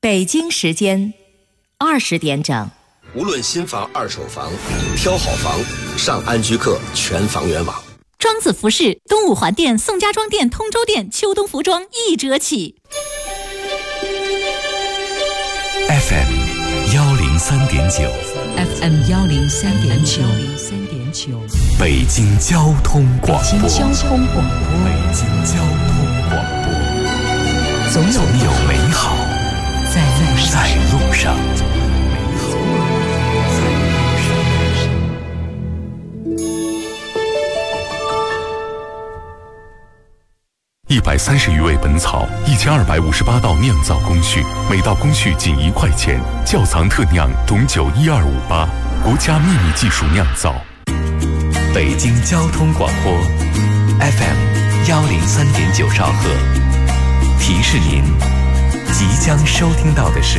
北京时间20点整。 无论新房、二手房，挑好房，上安居客全房源网。 庄子服饰、东五环店、宋家庄店、通州店秋冬服装1折起。 FM 103.9 FM 103.9 北京交通广播。 北京交通广播，总有美好在路上。 130余味本草，1258道酿造工序，每道工序仅1块钱。窖藏特酿董酒12588，国家秘密技术酿造。 北京交通广播 FM 103.9兆赫，提示您即将收听到的是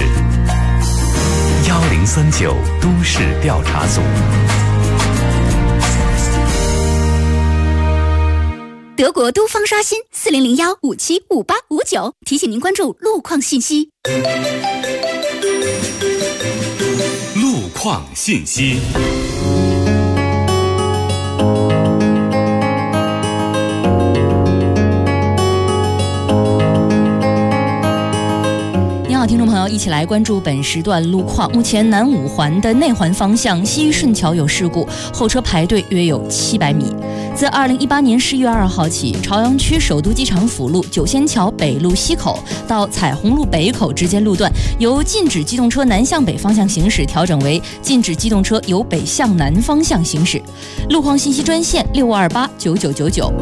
1039都市调查组。 德国都方刷新4001575859，提醒您关注路况信息。 路况信息。 听众朋友，一起来关注本时段路况。目前南五环的内环方向西峪顺桥有事故，后车排队约有700米。自2018年11月2号起，朝阳区首都机场辅路九仙桥北路西口到彩虹路北口之间路段，由禁止机动车南向北方向行驶调整为禁止机动车由北向南方向行驶。路况信息专线65289999。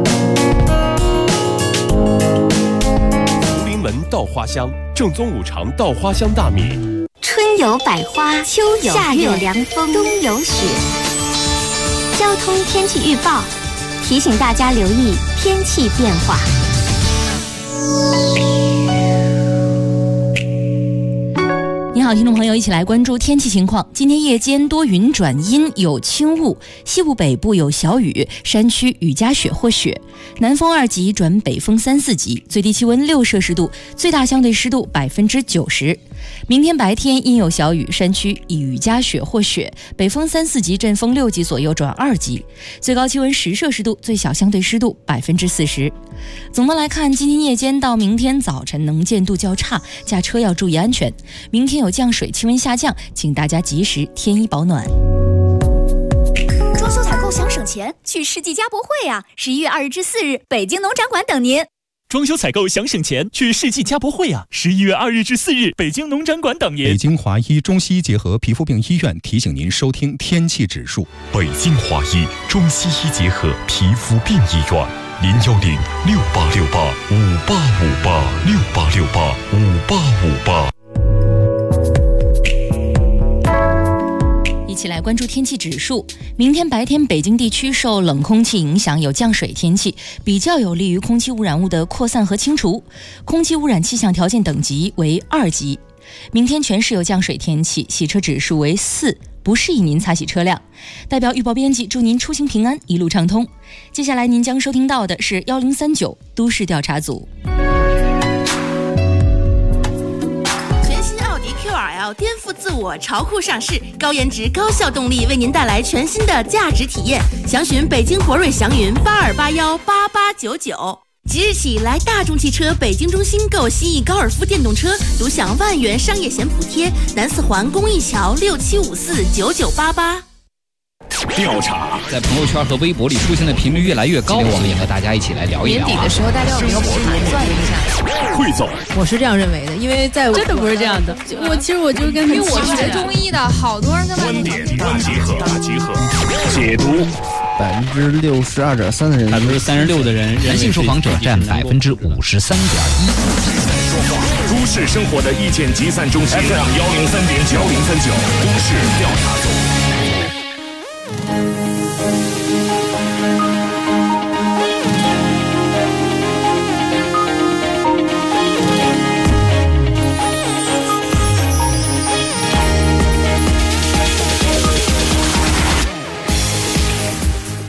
福临门稻花香，正宗五常稻花香大米。 春有百花，秋有夏有凉风，冬有雪。交通天气预报提醒大家留意天气变化。 你好，听众朋友，一起来关注天气情况。今天夜间多云转阴，有轻雾，西部北部有小雨，山区雨夹雪或雪，南风2级转北风3、4级，最低气温6摄氏度，最大相对湿度90%。明天白天阴有小雨，山区雨夹雪或雪，北风3、4级，阵风6级左右转2级，最高气温10摄氏度，最小相对湿度40%。总的来看，今天夜间到明天早晨能见度较差，驾车要注意安全。明天有降水，气温下降，请大家及时添衣保暖。 装修采购想省钱，去世纪家博会啊！11月2日至4日，北京农展馆等您。 装修采购想省钱，去世纪家博会啊！11月2日至4日，北京农展馆等您。 北京华医中西医结合皮肤病医院提醒您收听天气指数。 北京华医中西医结合皮肤病医院，0106868585858，68685858。 一起来关注天气指数。明天白天北京地区受冷空气影响，有降水天气，比较有利于空气污染物的扩散和清除，空气污染气象条件等级为2级。明天全市有降水天气，洗车指数为4，不适宜您擦洗车辆。代表预报编辑祝您出行平安，一路畅通。接下来您将收听到的是1039都市调查组。 QRL 颠覆自我，潮酷上市，高颜值、高效动力，为您带来全新的价值体验。详询北京博瑞祥云82818899。即日起来大众汽车北京中心购新翼高尔夫电动车，独享万元商业险补贴。南四环公益桥67549988。 调查在朋友圈和微博里出现的频率越来越高，我们也和大家一起来聊一聊。 年底的时候，大家有没有盘算一下？ 汇总， 我是这样认为的，因为在我真的不是这样的。 其实我就跟因为我学中医的，好多人跟观点大集合，解读。 62.3%的人 ，36%的人，男性受访者占53.1%。 都市生活的意见集散中心 FM 103.9都市调查组。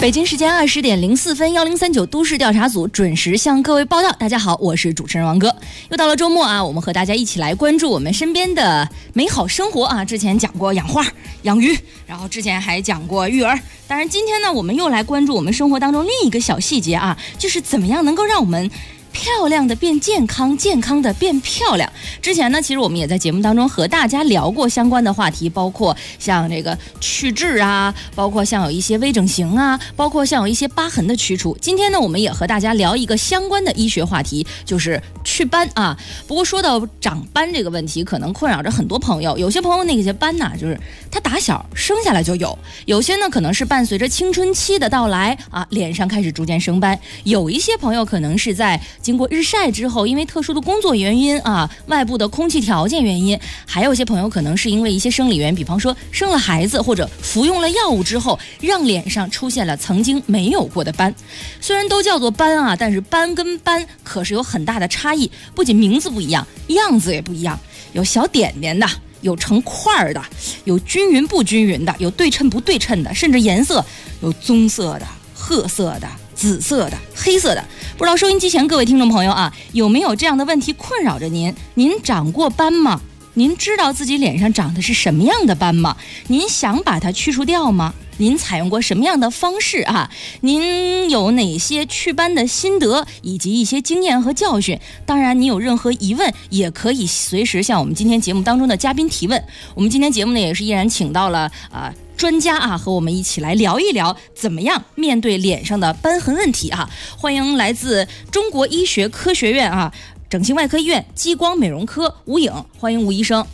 北京时间20点04分，1039都市调查组准时向各位报道。大家好，我是主持人王哥。又到了周末啊，我们和大家一起来关注我们身边的美好生活啊。之前讲过养花、养鱼，然后之前还讲过育儿。当然，今天呢，我们又来关注我们生活当中另一个小细节啊，就是怎么样能够让我们漂亮的变健康，健康的变漂亮。之前呢，其实我们也在节目当中和大家聊过相关的话题，包括像这个去痣啊，包括像有一些微整形啊，包括像有一些疤痕的去除。今天呢，我们也和大家聊一个相关的医学话题，就是祛斑啊。不过说到长斑这个问题，可能困扰着很多朋友。有些朋友那些斑呐，就是他打小生下来就有；有些呢，可能是伴随着青春期的到来啊，脸上开始逐渐生斑；有一些朋友可能是在经过日晒之后，因为特殊的工作原因啊，外部的空气条件原因，还有一些朋友可能是因为一些生理原因，比方说生了孩子或者服用了药物之后，让脸上出现了曾经没有过的斑。虽然都叫做斑啊，但是斑跟斑可是有很大的差异，不仅名字不一样，样子也不一样，有小点点的，有成块的，有均匀不均匀的，有对称不对称的，甚至颜色有棕色的、褐色的、紫色的、黑色的。不知道收音机前各位听众朋友啊，有没有这样的问题困扰着您？您长过斑吗？您知道自己脸上长的是什么样的斑吗？您想把它去除掉吗？您采用过什么样的方式啊？您有哪些祛斑的心得以及一些经验和教训？当然，你有任何疑问也可以随时向我们今天节目当中的嘉宾提问。我们今天节目呢也是依然请到了专家啊，和我们一起来聊一聊怎么样面对脸上的斑痕问题啊。欢迎来自中国医学科学院啊整形外科医院激光美容科吴颖，欢迎吴医生。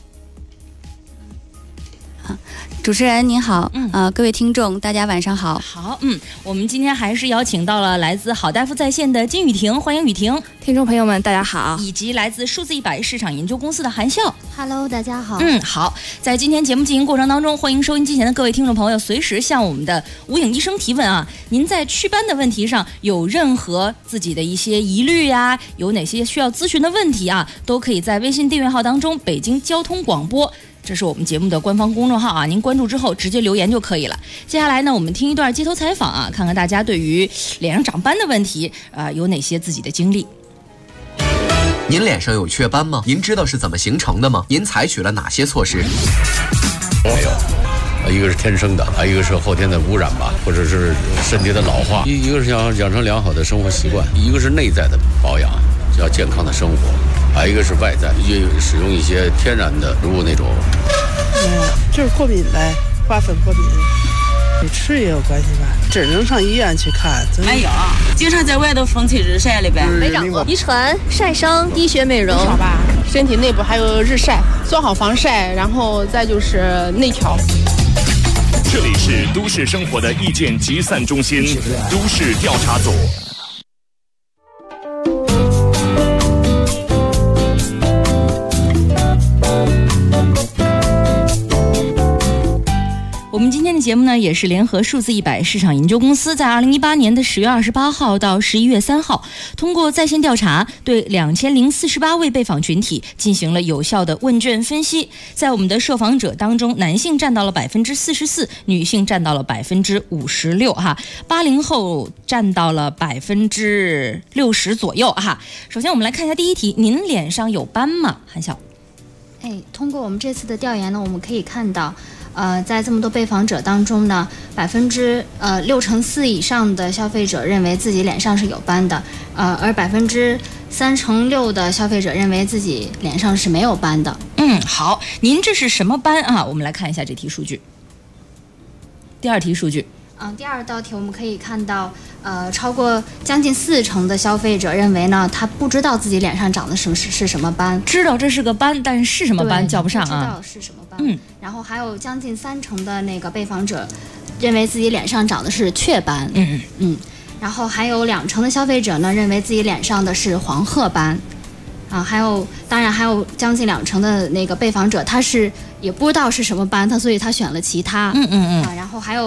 主持人您好，各位听众大家晚上好。 好，我们今天还是邀请到了来自好大夫在线的金雨婷，欢迎雨婷。 听众朋友们大家好。 以及来自数字100市场研究公司的韩笑。 Hello， 大家好。 好，在今天节目进行过程当中，欢迎收音机前的各位听众朋友随时向我们的吴颖医生提问啊。您在祛斑的问题上有任何自己的一些疑虑呀，有哪些需要咨询的问题啊，都可以在微信订阅号当中北京交通广播，这是我们节目的官方公众号啊，您关注之后直接留言就可以了。接下来呢，我们听一段街头采访啊，看看大家对于脸上长斑的问题有哪些自己的经历。 您脸上有雀斑吗？您知道是怎么形成的吗？您采取了哪些措施？ 没有，一个是天生的，一个是后天的污染吧，或者是身体的老化，一个是想养成良好的生活习惯，一个是内在的保养，叫健康的生活。还有一个是外在，使用一些天然的植物那种。 就是过敏呗，花粉过敏，与吃也有关系吧？只能上医院去看。 没有，经常在外头风吹日晒里边。 没长过，遗传、晒伤、低血美容，少吧？身体内部还有日晒，做好防晒，然后再就是内调。 这里是都市生活的意见集散中心，都市调查组。 我们今天的节目呢，也是联合数字100市场研究公司在2018年的10月28号到11月3号，通过在线调查，对2048位被访群体进行了有效的问卷分析。在我们的受访者当中，男性占到了44%，女性占到了56%哈，80后占到了60%左右哈。首先我们来看一下第一题，您脸上有斑吗？韩晓。 通过我们这次的调研呢，我们可以看到在这么多被访者当中呢，64%以上的消费者认为自己脸上是有斑的，而3%6%的消费者认为自己脸上是没有斑的。 好，您这是什么斑啊？我们来看一下这题数据。第二题数据。 第二道题我们可以看到，超过将近40%的消费者认为呢，他不知道自己脸上长的是什么斑， 知道这是个斑，但是什么斑叫不上啊？ 不知道是什么斑。然后还有将近30%的那个被访者认为自己脸上长的是雀斑。然后还有2%的消费者呢认为自己脸上的是黄褐斑。当然还有将近2%的那个被访者他是也不知道是什么斑，所以他选了其他。然后还有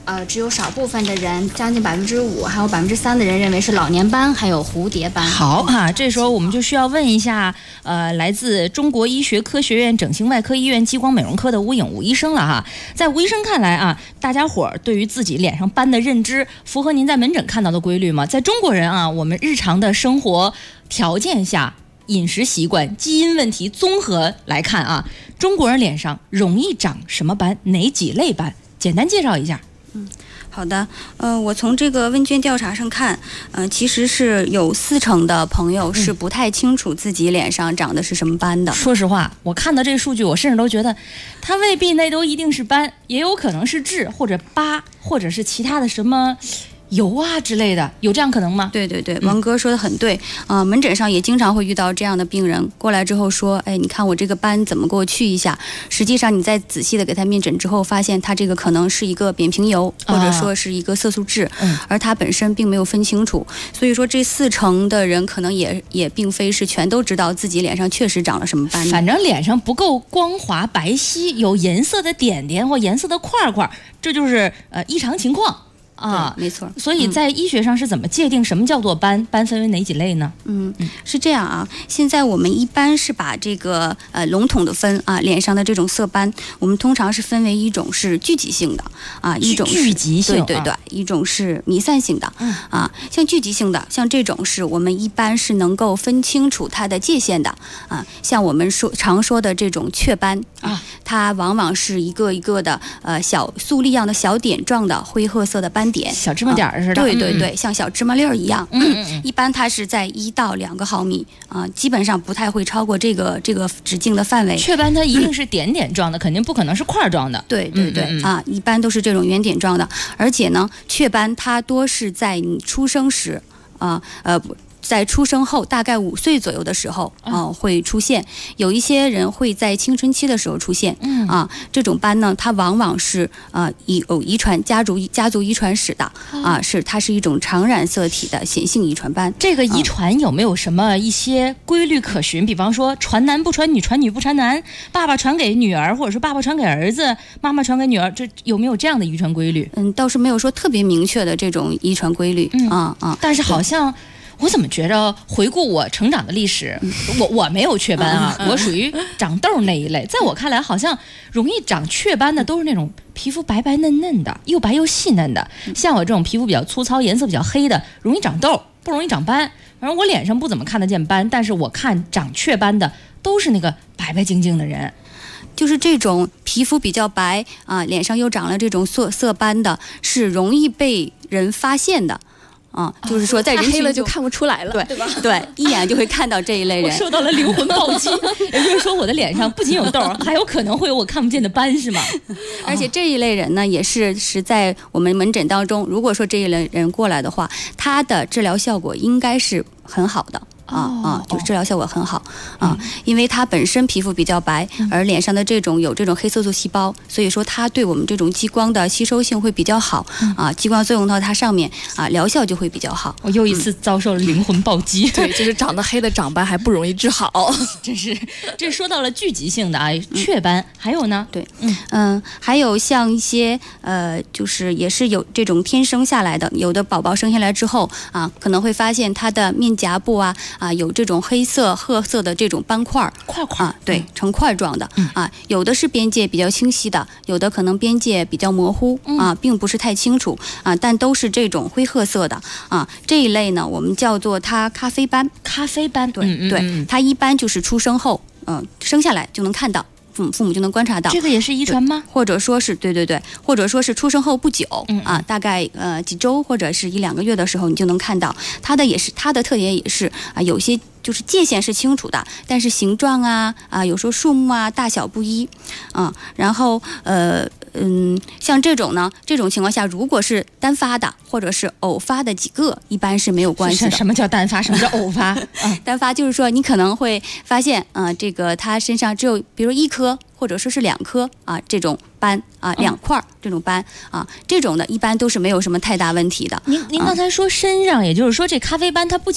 只有少部分的人，将近5%，还有3%的人认为是老年斑，还有蝴蝶斑。 好哈，这时候我们就需要问一下，来自中国医学科学院整形外科医院激光美容科的吴颖吴医生了哈。在吴医生看来啊，大家伙儿对于自己脸上斑的认知，符合您在门诊看到的规律吗？在中国人啊，我们日常的生活条件下，饮食习惯、基因问题综合来看啊，中国人脸上容易长什么斑？哪几类斑？简单介绍一下。 好的，我从这个问卷调查上看，其实是有40%的朋友是不太清楚自己脸上长的是什么斑的。 说实话，我看到这个数据，我甚至都觉得，它未必那都一定是斑，也有可能是痣或者疤，或者是其他的什么油啊之类的，有这样可能吗？ 对对对，王哥说的很对。门诊上也经常会遇到这样的病人过来之后说，哎，你看我这个斑怎么给我去一下？实际上你再仔细的给他面诊之后，发现他这个可能是一个扁平疣，或者说是一个色素痣，而他本身并没有分清楚。所以说这40%的人可能也并非是全都知道自己脸上确实长了什么斑。 反正脸上不够光滑白皙，有颜色的点点或颜色的块块，这就是异常情况。啊， 没错。 所以在医学上是怎么界定什么叫做斑？斑分为哪几类呢？ 是这样啊。现在我们一般是把这个笼统的分啊，脸上的这种色斑，我们通常是分为一种是聚集性的啊，一种是聚集性， 对对对，一种是弥散性的啊。像聚集性的，像这种是我们一般是能够分清楚它的界限的啊。像我们常说的这种雀斑啊，它往往是一个一个的小粟粒样的小点状的灰褐色的斑点， 小芝麻点似的， 对对对，像小芝麻粒儿一样。一般它是在1到2个毫米啊，基本上不太会超过这个直径的范围。 雀斑它一定是点点状的，肯定不可能是块状的。 对对对，啊，一般都是这种圆点状的，而且呢，雀斑它多是在你出生时在出生后大概5岁左右的时候会出现，有一些人会在青春期的时候出现这种斑呢，它往往是有遗传家族遗传史的它是一种常染色体的显性遗传斑。 这个遗传有没有什么一些规律可循？比方说传男不传女，传女不传男，爸爸传给女儿，或者说爸爸传给儿子，妈妈传给女儿，这有没有这样的遗传规律？ 倒是没有说特别明确的这种遗传规律但是好像我怎么觉着回顾我成长的历史，我没有雀斑啊，我属于长痘那一类。在我看来，好像容易长雀斑的都是那种皮肤白白嫩嫩的，又白又细嫩的。像我这种皮肤比较粗糙、颜色比较黑的，容易长痘，不容易长斑。反正我脸上不怎么看得见斑，但是我看长雀斑的都是那个白白净净的人。 就是这种皮肤比较白脸上又长了这种色斑的，是容易被人发现的。就是说在人群黑了就看不出来了， 对吧？对，一眼就会看到这一类人。 我受到了灵魂暴击，也就是说我的脸上不仅有痘，还有可能会有我看不见的斑，是吗？ 而且这一类人呢，也是在我们门诊当中，如果说这一类人过来的话，他的治疗效果应该是很好的。就是治疗效果很好因为它本身皮肤比较白，而脸上的有这种黑色素细胞，所以说它对我们这种激光的吸收性会比较好激光作用到它上面疗效就会比较好。 我又一次遭受了灵魂暴击。 对，就是长得黑的长斑还不容易治好。 真是，这说到了聚集性的雀斑，还有呢？ 对，还有像一些就是也是有这种天生下来的，有的宝宝生下来之后可能会发现他的面颊部有这种黑色褐色的这种斑块对，成块状的有的是边界比较清晰的，有的可能边界比较模糊并不是太清楚但都是这种灰褐色的这一类呢，我们叫做它咖啡斑。 咖啡斑， 对对，它一般就是出生后生下来就能看到。父母就能观察到。 这个也是遗传吗？ 或者说是对，或者说是出生后不久大概几周或者是1-2个月的时候，你就能看到它的特点也是有些就是界限是清楚的，但是形状有时候数目大小不一然后像这种情况下，如果是单发的或者是偶发的几个，一般是没有关系的。 什么叫单发？什么叫偶发？ 单发就是说你可能会发现这个它身上只有比如1颗或者说是2颗这种斑2块这种斑这种的一般都是没有什么太大问题的。 您刚才说身上，也就是说这咖啡斑它不仅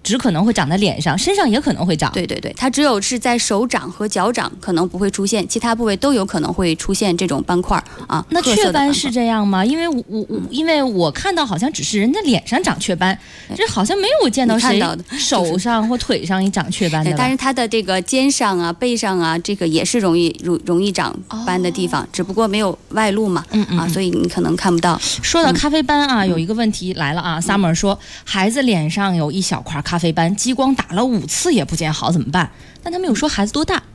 只可能会长在脸上，身上也可能会长。 对对对，它只有是在手掌和脚掌可能不会出现，其他部位都有可能会出现这种斑块啊。 那雀斑是这样吗？因为我看到好像只是人家脸上长雀斑，这好像没有见到谁手上或腿上也长雀斑的。 对，但是它的这个肩上啊、背上啊，这个也是容易长斑的地方，只不过没有外露嘛，所以你可能看不到。 说到咖啡斑啊，有一个问题来了啊，Summer 说孩子脸上有一小块咖啡斑，激光打了5次也不见好，怎么办？但他没有说孩子多大。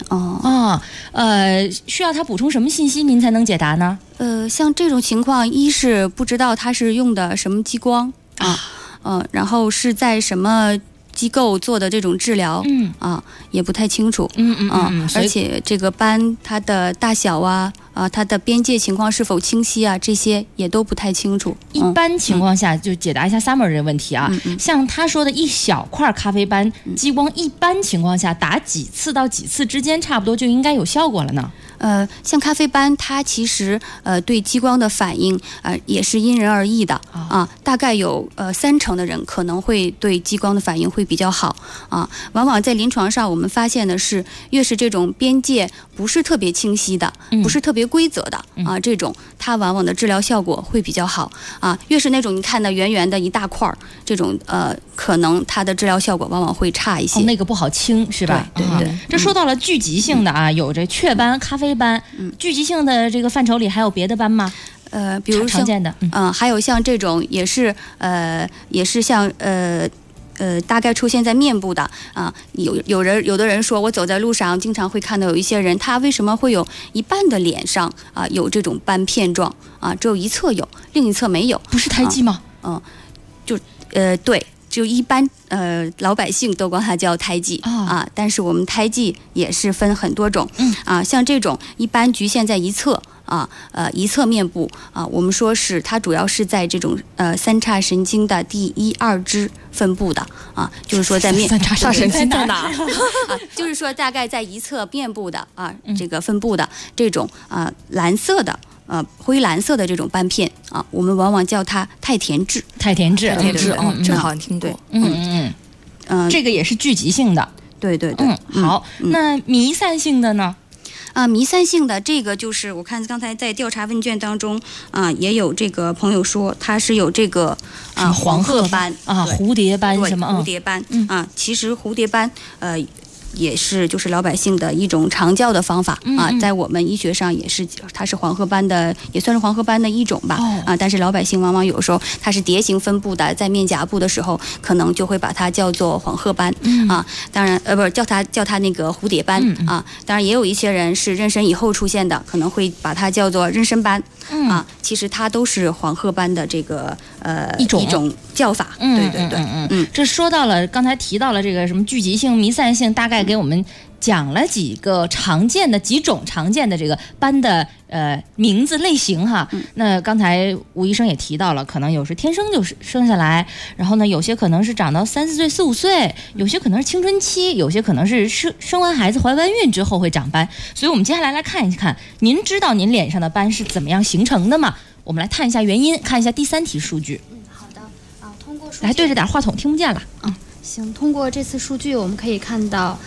需要他补充什么信息您才能解答呢？ 像这种情况，一是不知道他是用的什么激光然后是在什么机构做的这种治疗，也不太清楚，而且这个斑它的大小它的边界情况是否清晰啊，这些也都不太清楚。 一般情况下，就解答一下 Summer 这个问题啊，像他说的一小块咖啡斑，激光一般情况下打几次到几次之间，差不多就应该有效果了呢？ 像咖啡斑，它其实对激光的反应也是因人而异的大概有30%的人可能会对激光的反应会比较好往往在临床上我们发现的是，越是这种边界不是特别清晰的，不是特别规则的这种，它往往的治疗效果会比较好越是那种你看的圆圆的一大块这种可能它的治疗效果往往会差一些， 那个不好清是吧？ 对。 这说到了聚集性的有这雀斑、咖啡斑，聚集性的这个范畴里还有别的斑吗？ 比如常见的， 还有像这种也是像大概出现在面部的有的人说，我走在路上经常会看到有一些人，他为什么会有一半的脸上有这种斑片状只有一侧有，另一侧没有， 不是胎记吗？ 对。就一般老百姓都管它叫胎记但是我们胎记也是分很多种像这种一般局限在一侧一侧面部我们说是它主要是在这种三叉神经的第1、2支分布的就是说在三叉神经在哪就是说大概在一侧面部的这个分布的这种蓝色的灰蓝色的这种斑片我们往往叫它太田痣。 正好听过。 这个也是聚集性的。 对。 好，那弥散性的呢？ 弥散性的这个就是我看刚才在调查问卷当中也有这个朋友说他是有这个黄褐斑蝴蝶斑什么蝴蝶斑其实蝴蝶斑也是就是老百姓的一种常叫的方法在我们医学上也是，它是黄褐斑的，也算是黄褐斑的一种吧但是老百姓往往有时候它是蝶形分布的，在面颊部的时候可能就会把它叫做黄褐斑当然不是叫它那个蝴蝶斑当然也有一些人是妊娠以后出现的，可能会把它叫做妊娠斑其实它都是黄褐斑的这个一种叫法。对。 这说到了刚才提到了这个什么聚集性、弥散性，大概给我们讲了几种常见的这个斑的名字类型哈。那刚才吴医生也提到了，可能有时天生就是生下来，然后呢有些可能是长到3、4岁、4、5岁，有些可能是青春期，有些可能是生完孩子怀完孕之后会长斑。所以我们接下来看一看，您知道您脸上的斑是怎么样形成的吗？我们来看一下原因，看一下第3题数据。 好的通过数据来对着点话筒，听不见了行，通过这次数据我们可以看到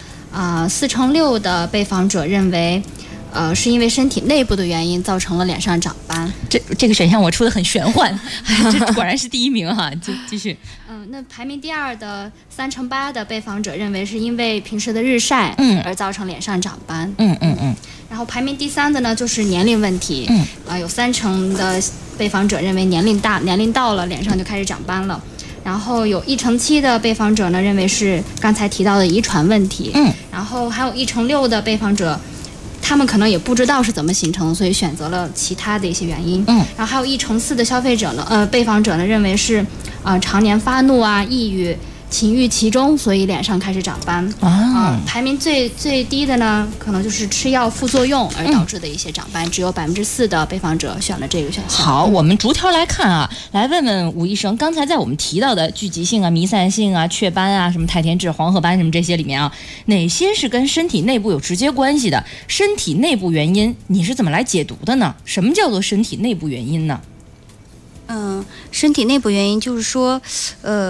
4/6的被访者认为是因为身体内部的原因造成了脸上长斑。 这个选项我出的很玄幻这果然是第1名哈。继续那排名第2的3/8的被访者认为是因为平时的日晒而造成脸上长斑。然后排名第3的呢就是年龄问题有30%的被访者认为年龄到了脸上就开始长斑了。然后有1/7的被访者呢认为是刚才提到的遗传问题然后还有1/6的被访者他们可能也不知道是怎么形成的，所以选择了其他的一些原因然后还有1/4的消费者呢被访者呢认为是常年发怒抑郁情欲其中，所以脸上开始长斑排名最低的呢可能就是吃药副作用而导致的一些长斑只有4%的被访者选了这个选项。 好，我们逐条来看来问问吴医生，刚才在我们提到的聚集性弥散性雀斑什么太田痣、黄褐斑什么这些里面哪些是跟身体内部有直接关系的？身体内部原因你是怎么来解读的呢？什么叫做身体内部原因呢？ 身体内部原因就是说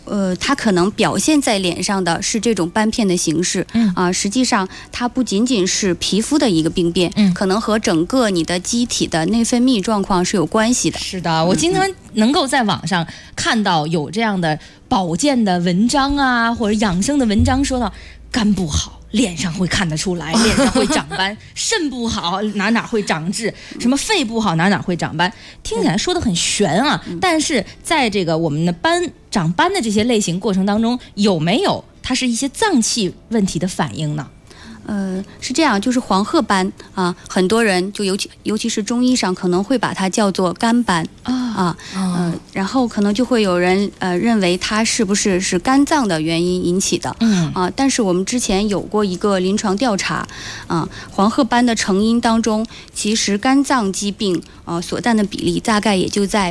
它可能表现在脸上的是这种斑片的形式，实际上它不仅仅是皮肤的一个病变，可能和整个你的机体的内分泌状况是有关系的。 是的，我经常能够在网上看到有这样的保健的文章啊，或者养生的文章，说到肝不好，脸上会看得出来，脸上会长斑；肾不好，哪会长痣；什么肺不好，哪会长斑。听起来说得很玄啊，但是在这个我们的长斑的这些类型过程当中，有没有它是一些脏器问题的反应呢？ 是这样，就是黄褐斑啊，很多人就尤其是中医上可能会把它叫做肝斑然后可能就会有人认为它是不是肝脏的原因引起的，但是我们之前有过一个临床调查，黄褐斑的成因当中，其实肝脏疾病所占的比例大概也就在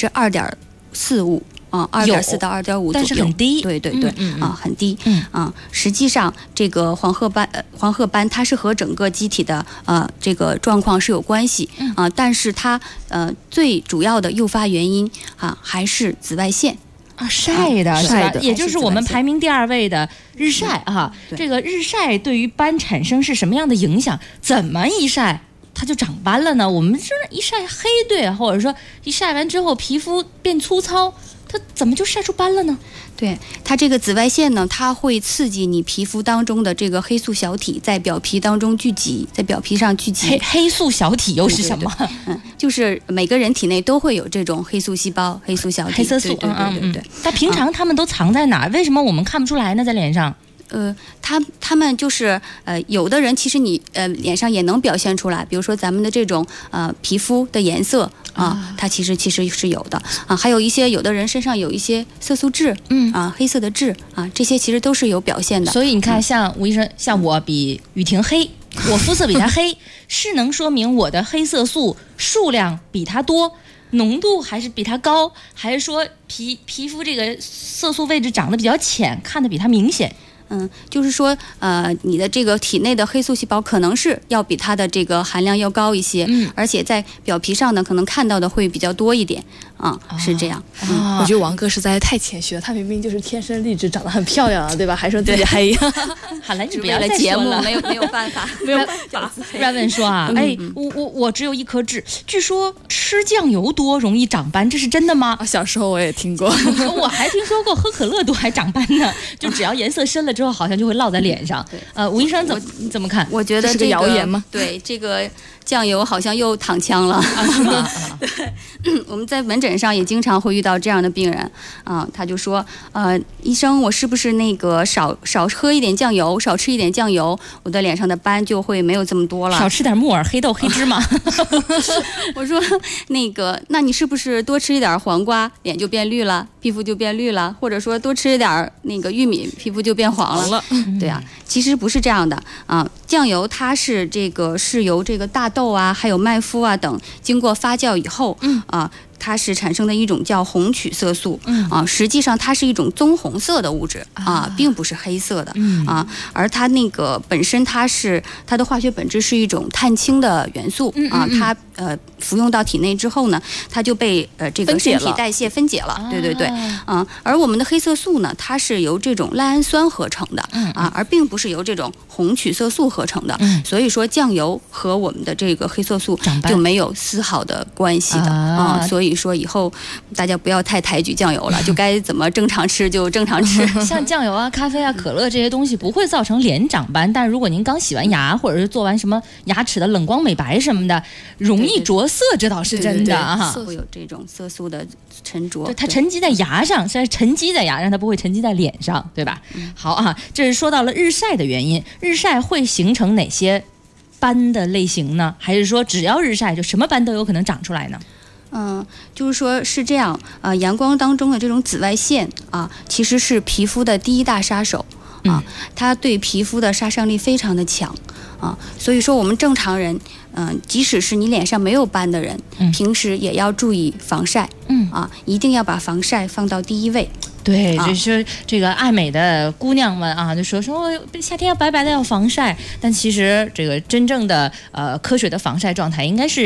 2.45%。2.4到2.5左右， 但是很低， 对，很低，实际上这个黄褐斑它是和整个机体的这个状况是有关系，但是它最主要的诱发原因还是紫外线。 晒的是吧？也就是我们排名第2位的日晒这个日晒对于斑产生是什么样的影响？怎么一晒它就长斑了呢？我们说一晒黑，对，或者说一晒完之后皮肤变粗糙，它怎么就晒出斑了呢？ 对，它这个紫外线呢，它会刺激你皮肤当中的这个黑素小体在表皮当中聚集，在表皮上聚集。 黑素小体又是什么？ 就是每个人体内都会有这种黑素细胞、黑素小体、 黑色素。 对。 但平常它们都藏在哪儿？为什么我们看不出来呢？在脸上？ 他们就是有的人其实你脸上也能表现出来，比如说咱们的这种皮肤的颜色它其实是有的还有一些有的人身上有一些色素痣，黑色的痣这些其实都是有表现的。 所以你看，像吴医生，像我比雨婷黑，我肤色比她黑，是能说明我的黑色素数量比她多，浓度还是比它高，还是说皮肤这个色素位置长得比较浅，看得比它明显？ 就是说，你的这个体内的黑素细胞可能是要比它的这个含量要高一些，而且在表皮上呢，可能看到的会比较多一点是这样。 我觉得王哥实在太谦虚了，他明明就是天生丽质，长得很漂亮啊，对吧？还说自己黑。 好了，你不为了节目，没有办法， 没有办法。 阮问说我只有一颗痣，据说吃酱油多容易长斑，这是真的吗？ 小时候我也听过， 我还听说过喝可乐多还长斑呢，就只要颜色深了之后，好像就会落在脸上。吴医生怎么看？ 我觉得这个谣言吗？ 对，这个酱油好像又躺枪了。对，我们在门诊上也经常会遇到这样的病人他就说医生，我是不是那个少喝一点酱油，少吃一点酱油，我的脸上的斑就会没有这么多了？ 少吃点木耳、黑豆、黑芝麻。 我说那你是不是多吃一点黄瓜，脸就变绿了，皮肤就变绿了？或者说多吃一点那个玉米，皮肤就变黄了？对啊，其实不是这样的酱油它是由这个大豆还有麦麸等经过发酵以后它是产生的一种叫红曲色素实际上它是一种棕红色的物质并不是黑色的而它那个本身它的化学本质是一种碳氢的元素它服用到体内之后呢，它就被这个身体代谢分解了。对而我们的黑色素呢，它是由这种赖氨酸合成的而并不是由这种红曲色素合成的所以说酱油和我们的这个黑色素就没有丝毫的关系的所以说以后大家不要太抬举酱油了，就该怎么正常吃就正常吃。 像酱油咖啡可乐这些东西不会造成脸长斑，但如果您刚洗完牙或者是做完什么牙齿的冷光美白什么的，容易着色，这倒是真的会有这种色素的沉着， 对，它沉积在牙上，虽然沉积在牙上，它不会沉积在脸上，对吧？好这是说到了日晒的原因，日晒会形成哪些斑的类型呢？还是说只要日晒就什么斑都有可能长出来呢？ 就是说是这样阳光当中的这种紫外线其实是皮肤的第一大杀手它对皮肤的杀伤力非常的强所以说我们正常人即使是你脸上没有斑的人平时也要注意防晒一定要把防晒放到第一位。 对，就是这个爱美的姑娘们就说夏天要白白的要防晒，但其实这个真正的科学的防晒状态应该是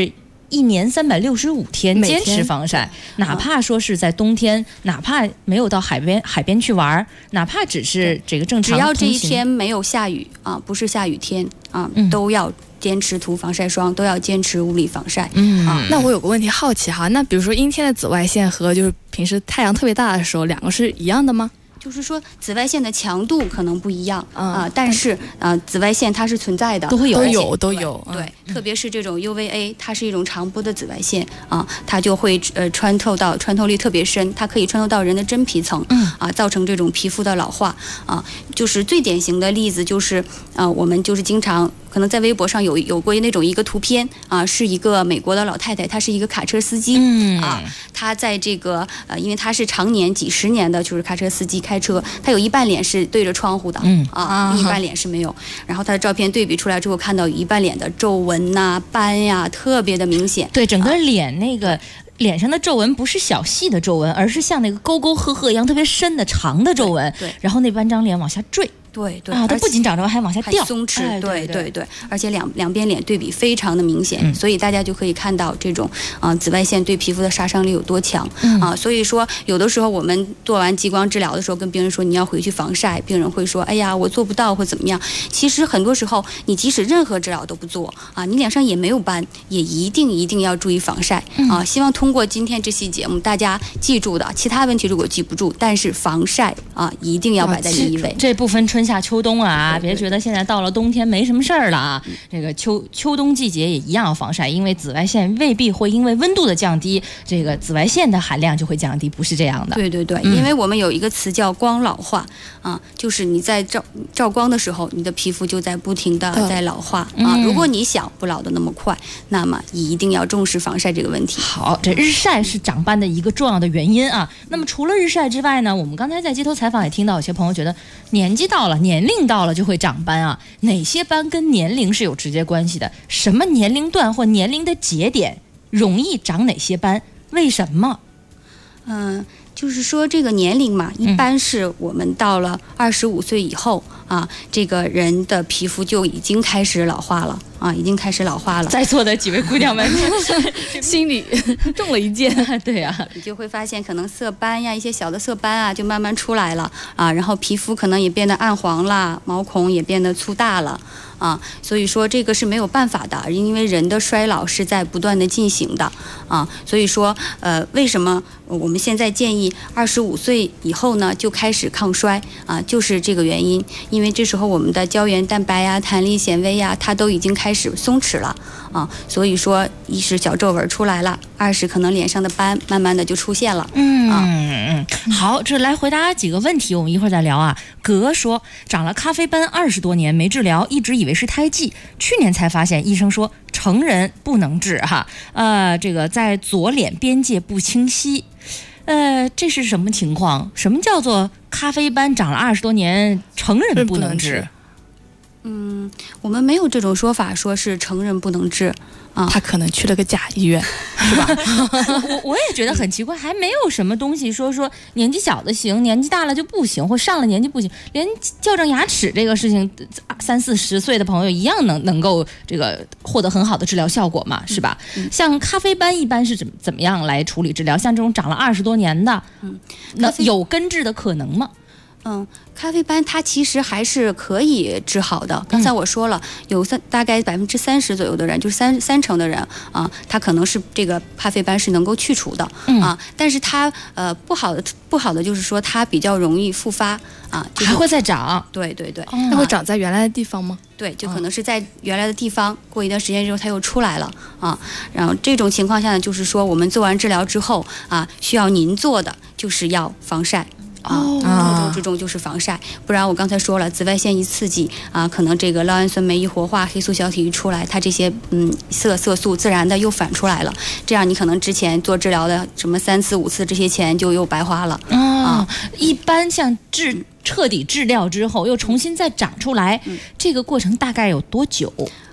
1年365天坚持防晒，哪怕说是在冬天，哪怕没有到海边去玩，哪怕只是这个正常， 只要这一天没有下雨啊，不是下雨天啊，都要坚持涂防晒霜，都要坚持物理防晒。 那我有个问题好奇哈，那比如说阴天的紫外线和就是平时太阳特别大的时候，两个是一样的吗？ 就是说，紫外线的强度可能不一样但是紫外线它是存在的， 都有。 对，特别是这种 UVA， 它是一种长波的紫外线它就会穿透力特别深，它可以穿透到人的真皮层造成这种皮肤的老化就是最典型的例子就是我们就是经常可能在微博上有过那种一个图片是一个美国的老太太，她是一个卡车司机她在这个因为她是常年几十年的就是卡车司机开车，她有一半脸是对着窗户的另一半脸是没有，然后她的照片对比出来之后，看到一半脸的皱纹斑呀特别的明显， 对，整个脸那个脸上的皱纹不是小细的皱纹，而是像那个沟沟壑壑一样特别深的长的皱纹，对，然后那半张脸往下坠， 对， 它不仅长皱纹还往下掉， 还松弛，对，而且两边脸对比非常的明显，所以大家就可以看到这种紫外线对皮肤的杀伤力有多强所以说有的时候我们做完激光治疗的时候跟病人说你要回去防晒，病人会说哎呀我做不到或怎么样，其实很多时候你即使任何治疗都不做你脸上也没有斑，也一定要注意防晒希望通过今天这期节目大家记住的，其他问题如果记不住，但是防晒一定要摆在第一位， 这不分春夏秋冬别觉得现在到了冬天没什么事儿了这个秋冬季节也一样要防晒，因为紫外线未必会因为温度的降低，这个紫外线的含量就会降低，不是这样的。 对，因为我们有一个词叫光老化就是你在照光的时候，你的皮肤就在不停的在老化如果你想不老的那么快，那么一定要重视防晒这个问题。 好，这日晒是长斑的一个重要的原因那么除了日晒之外呢，我们刚才在街头采访也听到有些朋友觉得年龄到了就会长斑哪些斑跟年龄是有直接关系的？什么年龄段或年龄的节点容易长哪些斑？为什么？ 就是说这个年龄嘛，一般是我们到了25岁以后这个人的皮肤就已经开始老化了已经开始老化了。 在座的几位姑娘们心里中了一箭对你就会发现可能色斑呀，一些小的色斑就慢慢出来了然后皮肤可能也变得暗黄了，毛孔也变得粗大了所以说这个是没有办法的，因为人的衰老是在不断的进行的所以说为什么我们现在建议25岁以后呢就开始抗衰就是这个原因，因为这时候我们的胶原蛋白弹力纤维它都已经开始松弛了所以说一是小皱纹出来了，二是可能脸上的斑慢慢的就出现了好，这来回答几个问题，我们一会儿再聊格说长了咖啡斑20多年没治疗，一直以为是胎记，去年才发现医生说成人不能治这个在左脸边界不清晰这是什么情况？什么叫做咖啡斑长了20多年成人不能治？ 我们没有这种说法，说是成人不能治他可能去了个假医院，是吧？ 我也觉得很奇怪，还没有什么东西说年纪小的行，年纪大了就不行，或上了年纪不行，连矫正牙齿这个事情，30-40岁的朋友一样能够这个获得很好的治疗效果嘛，是吧？像咖啡斑一般是怎么样来处理治疗？像这种长了20多年的，那有根治的可能吗？ 咖啡斑它其实还是可以治好的。刚才我说了，有大概30%左右的人，就是三成的人他可能是这个咖啡斑是能够去除的但是它不好的就是说它比较容易复发还会再长。 对， 那会长在原来的地方吗？ 对，就可能是在原来的地方，过一段时间之后它又出来了然后这种情况下呢，就是说我们做完治疗之后需要您做的就是要防晒。重中之重就是防晒，不然我刚才说了，紫外线一刺激可能这个酪氨酸酶一活化，黑素小体一出来，它这些色素自然的又反出来了，这样你可能之前做治疗的什么3次5次这些钱就又白花了一般像彻底治疗之后又重新再长出来这个过程大概有多久？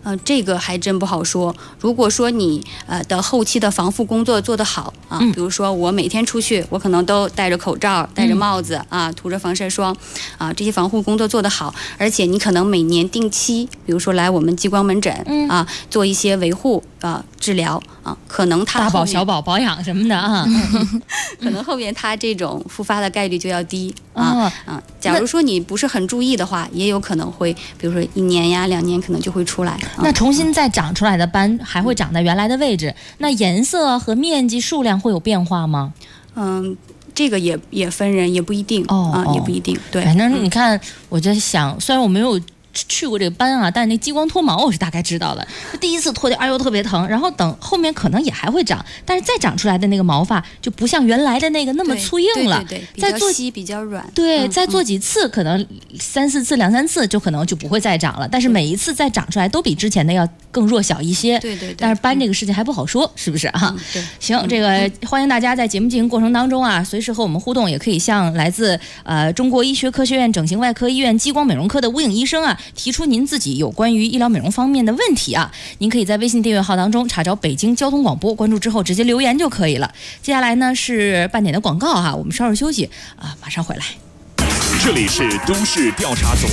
这个还真不好说。如果说你的后期的防护工作做得好啊，比如说我每天出去，我可能都戴着口罩、戴着帽子啊，涂着防晒霜啊，这些防护工作做得好，而且你可能每年定期，比如说来我们激光门诊啊，做一些维护治疗啊，可能它大宝小宝保养什么的啊， 可能后面它这种复发的概率就要低啊。假如说你不是很注意的话，也有可能会，比如说1年呀、2年可能就会出来。 那重新再长出来的斑还会长在原来的位置，那颜色和面积数量会有变化吗？ 这个也分人，也不一定也不一定。对， 反正你看，我在想，虽然我没有去过这个斑啊，但是那激光脱毛我是大概知道的。第一次脱掉，哎呦特别疼，然后等后面可能也还会长，但是再长出来的那个毛发就不像原来的那个那么粗硬了， 对，比较稀比较软。 对，再做几次，可能3、4次、2、3次就可能就不会再长了。但是每一次再长出来都比之前的要更弱小一些。 对。 但是斑这个事情还不好说，是不是啊？ 对。 行，这个欢迎大家在节目进行过程当中啊，随时和我们互动，也可以向来自中国医学科学院整形外科医院激光美容科的吴颖医生啊提出您自己有关于医疗美容方面的问题啊，您可以在微信订阅号当中查找北京交通广播，关注之后直接留言就可以了。接下来呢是半点的广告哈，我们稍事休息啊，马上回来。 这里是都市调查组。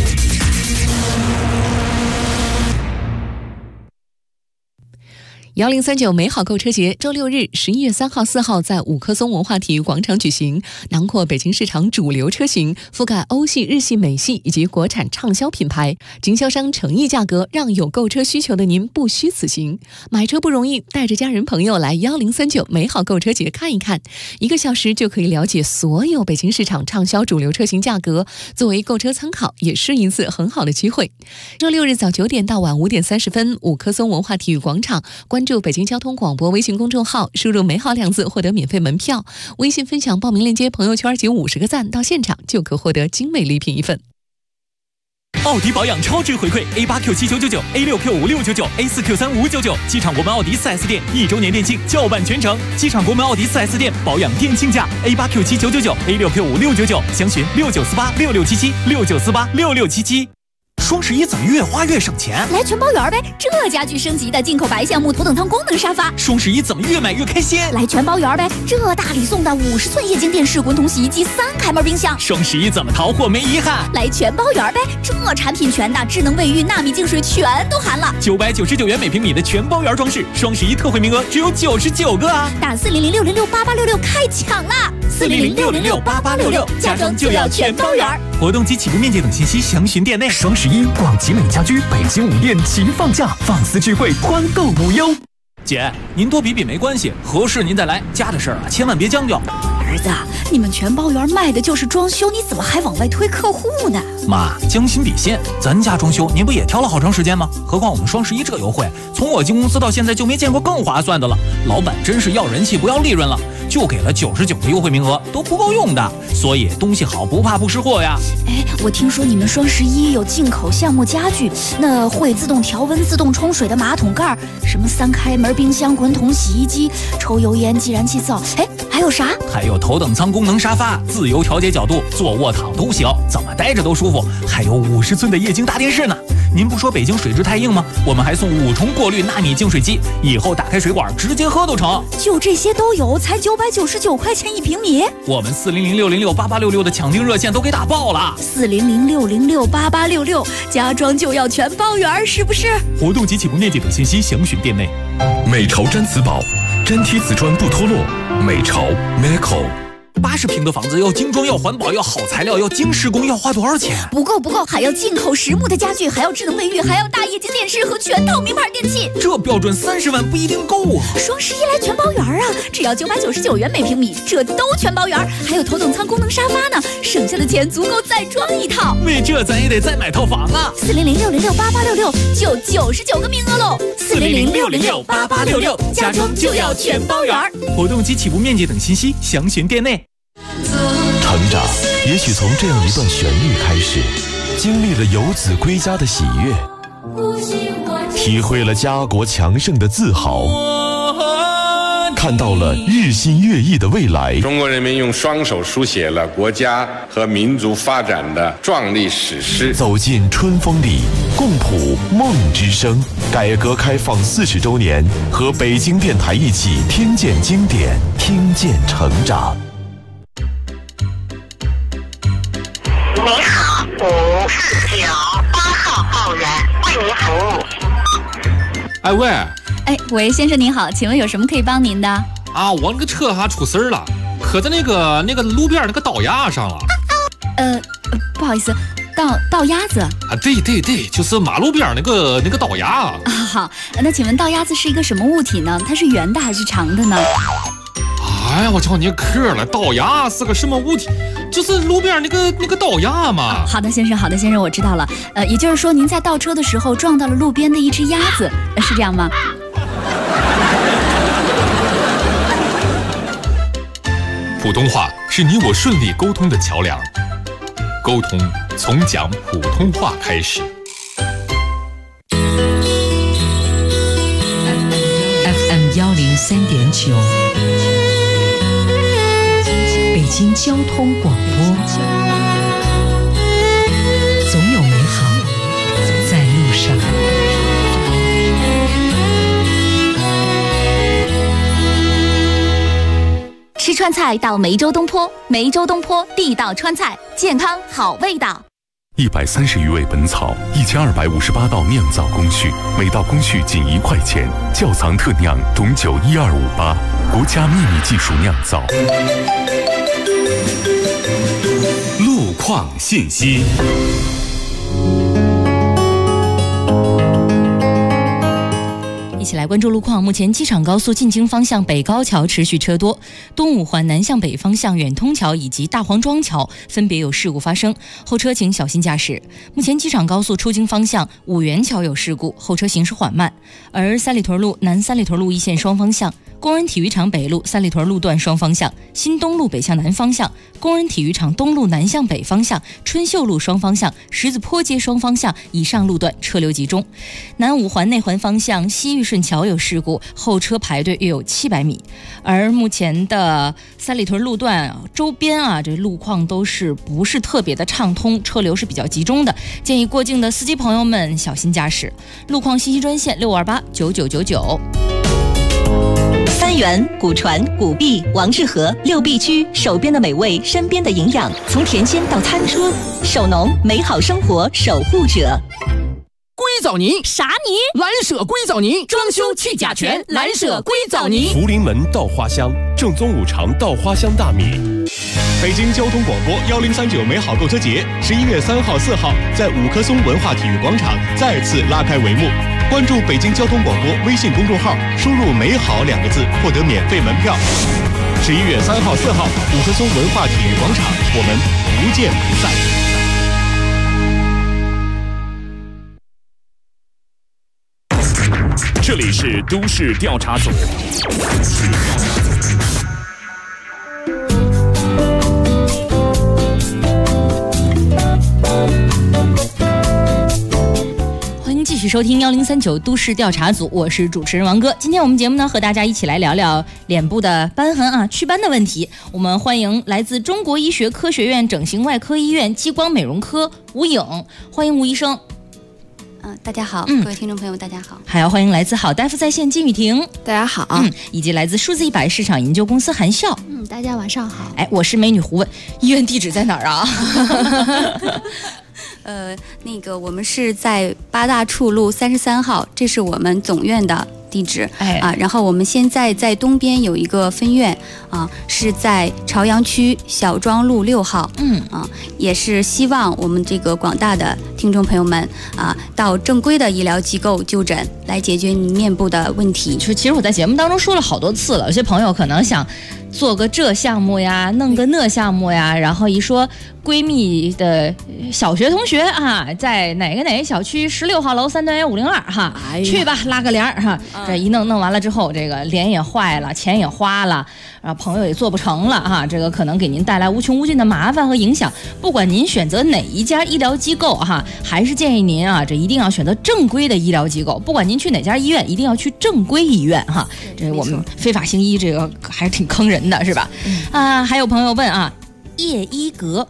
1039美好购车节周6日11月3号、4号在五棵松文化体育广场举行，囊括北京市场主流车型，覆盖欧系、日系、美系以及国产畅销品牌，经销商诚意价格，让有购车需求的您不虚此行。买车不容易，带着家人朋友来1039美好购车节看一看，1个小时就可以了解所有北京市场畅销主流车型价格，作为购车参考，也是一次很好的机会。周6日早9点到晚5点30分，五棵松文化体育广场，关注北京交通广播微信公众号，输入美好2字获得免费门票，微信分享报名链接，朋友圈集50个赞，到现场就可获得精美礼品1份。 奥迪保养超值回馈 A8Q7999、A6Q5699、A4Q3599，机场国门奥迪 4S 店1周年店庆，叫办全程。机场国门奥迪 4S 店保养店庆价 A8Q7999、A6Q5699，详询69486677、69486677。双11怎么越花越省钱？ 来全包圆呗！这家具升级的进口白橡木头等舱功能沙发。 双11怎么越买越开心？ 来全包圆呗！这大礼送的50寸液晶电视、滚筒洗衣机、3开门冰箱。 双11怎么淘货没遗憾？ 来全包圆呗！这产品全的智能卫浴、纳米净水全都含了。 999元每平米的全包圆装饰，双11特惠名额只有99个啊！ 打400-606-8866开抢啦！400-606-8866，家装就要全包圆。 活动及起步面积等信息详询店内。 双11广集美家居北京5店齐放假，放肆聚会，欢购无忧。 姐，您多比比没关系，合适您再来。家的事儿啊，千万别将就。 儿子，你们全包圆卖的就是装修，你怎么还往外推客户呢？ 妈，将心比心，咱家装修您不也挑了好长时间吗？何况我们双11这优惠，从我进公司到现在就没见过更划算的了。老板真是要人气不要利润了，就给了99个优惠名额，都不够用的。所以东西好不怕不识货呀。 哎，我听说你们双11有进口橡木家具，那会自动调温、自动冲水的马桶盖，什么3开门冰箱、滚筒洗衣机、抽油烟计燃气灶，哎，还有啥？ 还有头等舱功能沙发，自由调节角度，坐卧躺都行，怎么待着都舒服。还有50寸的液晶大电视呢。您不说北京水质太硬吗？我们还送5重过滤纳米净水机，以后打开水管直接喝都成。 就这些都有，才999块钱1平米。 我们400-606-8866的抢订热线都给打爆了。 400-606-8866，家装就要全包圆，是不是？ 活动及起步面积等信息详询店内。 美潮毡瓷宝，真贴瓷砖不脱落。美潮 Meco。 80平的房子要精装，要环保，要好材料，要精施工，要花多少钱？ 不够，还要进口实木的家具，还要智能卫浴，还要大液晶电视和全套名牌电器。 这标准30万不一定够啊！ 双11来全包圆啊，只要999元每平米，这都全包圆，还有头等舱功能沙发呢，省下的钱足够再装一套。 为这咱也得再买套房啊 ！400-606-8866就99个名额喽！400-606-8866，家装就要全包圆。 活动及起步面积等信息详询店内。 成长也许从这样一段旋律开始，经历了游子归家的喜悦，体会了家国强盛的自豪，看到了日新月异的未来。 中国人民用双手书写了国家和民族发展的壮丽史诗。 走进春风里， 共谱梦之声。改革开放40周年，和北京电台一起听见经典，听见成长。 你好，549-8号报员为您服务。 哎喂， 喂，先生您好，请问有什么可以帮您的？ 啊，我那个车还出事儿了，磕在那个路边那个道牙上了。 不好意思，道鸭子啊，对，就是马路边那个道牙啊。 好，那请问道鸭子是一个什么物体呢？它是圆的还是长的呢？ 哎呀，我叫你磕了，道牙是个什么物体？就是路边那个道牙嘛。 好的，先生，我知道了。也就是说，您在倒车的时候撞到了路边的一只鸭子，是这样吗？ 普通话是你我顺利沟通的桥梁，沟通从讲普通话开始。 FM 103.9，北京交通广播，总有美好在路上。 吃川菜到梅州东坡，梅州东坡地道川菜，健康好味道。 130余味本草，1258道酿造工序，每道工序仅1块钱，窖藏特酿董酒12588，国家秘密技术酿造。 路况信息。 一起来关注路况。目前机场高速进京方向北高桥持续车多，东五环南向北方向远通桥以及大黄庄桥分别有事故发生，后车请小心驾驶。目前机场高速出京方向五原桥有事故，后车行驶缓慢。而三里屯路南三里屯路一线双方向，工人体育场北路三里屯路段双方向，新东路北向南方向，工人体育场东路南向北方向，春秀路双方向，十字坡街双方向以上路段车流集中。南五环内环方向西玉顺桥有事故，后车排队约有700米。而目前的三里屯路段周边这路况都不是特别的畅通，车流是比较集中的，建议过境的司机朋友们小心驾驶。路况信息专线6289999。 三元、古传、古壁、王致和6必居，手边的美味，身边的营养，从甜鲜到餐桌，手农美好生活守护者。 硅藻泥啥泥？ 蓝舍硅藻泥，装修去甲醛，蓝舍硅藻泥。 福临门稻花香，正宗五常稻花香大米。 北京交通广播1039美好购车节11月3号、4号在五棵松文化体育广场再次拉开帷幕。关注北京交通广播微信公众号，输入“美好”2个字，获得免费门票。11月3号、4号，五棵松文化体育广场，我们不见不散。 这里是都市调查组。 欢迎继续收听1039都市调查组，我是主持人王哥。今天我们节目呢，和大家一起来聊聊脸部的瘢痕祛斑的问题。我们欢迎来自中国医学科学院整形外科医院激光美容科吴颖，欢迎吴医生。 大家好，各位听众朋友大家好。 还要欢迎来自好大夫在线金雨婷， 大家好。 以及来自数字100市场研究公司韩笑， 大家晚上好。 我是美女胡问，医院地址在哪儿啊？ 那个我们是在八大处路33号，这是我们总院的地址然后我们现在在东边有一个分院是在朝阳区小庄路6号，也是希望我们这个广大的听众朋友们到正规的医疗机构就诊，来解决你面部的问题。 其实我在节目当中说了好多次了，有些朋友可能想做个这项目呀，弄个那项目呀，然后一说闺蜜的小学同学在哪个小区16号楼3单元502去吧，拉个帘这一弄完了之后，这个脸也坏了，钱也花了，然后朋友也做不成了这个可能给您带来无穷无尽的麻烦和影响。不管您选择哪一家医疗机构还是建议您这一定要选择正规的医疗机构。不管您去哪家医院，一定要去正规医院这我们非法行医这个还是挺坑人的，是吧？还有朋友问叶一格，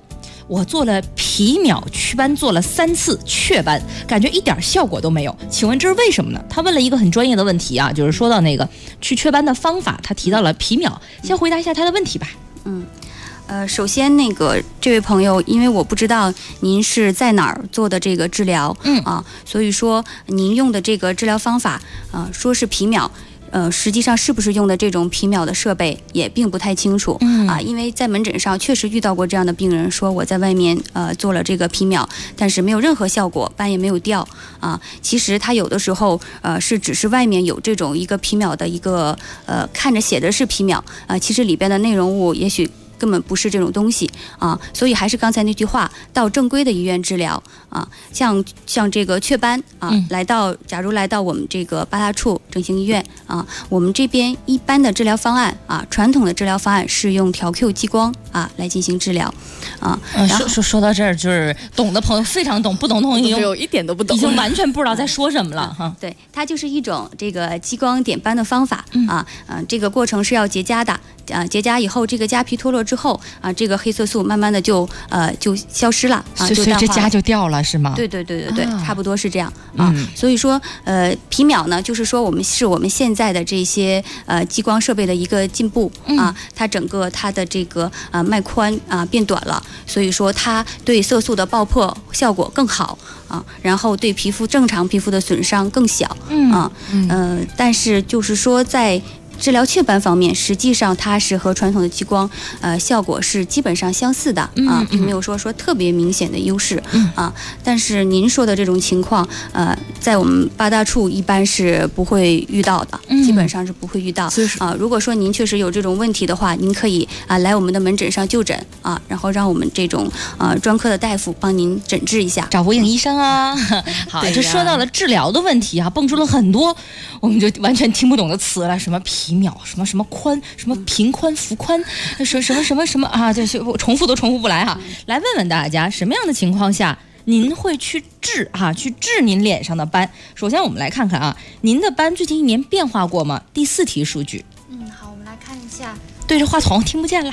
我做了皮秒祛斑，做了3次雀斑，感觉一点效果都没有。请问这是为什么呢？他问了一个很专业的问题啊，就是说到那个去雀斑的方法，他提到了皮秒。先回答一下他的问题吧。 首先那个这位朋友，因为我不知道您是在哪儿做的这个治疗，所以说您用的这个治疗方法，说是皮秒。实际上是不是用的这种皮秒的设备也并不太清楚，因为在门诊上确实遇到过这样的病人，说我在外面做了这个皮秒，但是没有任何效果，斑也没有掉啊。其实他有的时候是只是外面有这种一个皮秒的一个看着写的是皮秒其实里边的内容物也许根本不是这种东西啊，所以还是刚才那句话，到正规的医院治疗啊，像这个雀斑啊，假如来到我们这个八大处整形医院啊，我们这边一般的治疗方案啊，传统的治疗方案是用调 Q 激光啊来进行治疗啊。 说到这儿，就是懂的朋友非常懂，不懂的朋友有一点都不懂， 已经完全不知道在说什么了哈。 对，它就是一种这个激光点斑的方法这个过程是要结痂的。结痂以后，这个痂皮脱落之后这个黑色素慢慢的就消失了所以这痂就掉了是吗？ 对，差不多是这样所以说皮秒呢，就是说我们现在的这些激光设备的一个进步它整个它的这个脉宽变短了，所以说它对色素的爆破效果更好然后对正常皮肤的损伤更小但是就是说在治疗雀斑方面，实际上它是和传统的激光效果是基本上相似的并没有说特别明显的优势但是您说的这种情况在我们八大处一般是不会遇到的，基本上是不会遇到如果说您确实有这种问题的话，您可以来我们的门诊上就诊然后让我们这种专科的大夫帮您诊治一下， 找吴颖医生啊。好，这说到了治疗的问题蹦出了很多我们就完全听不懂的词了，什么皮秒，什么宽，什么平宽幅宽，什么就是我重复都重复不来来问问大家，什么样的情况下您会去治您脸上的斑？首先我们来看看您的斑最近1年变化过吗？第4题数据。 好，我们来看一下。 对着话筒听不见了。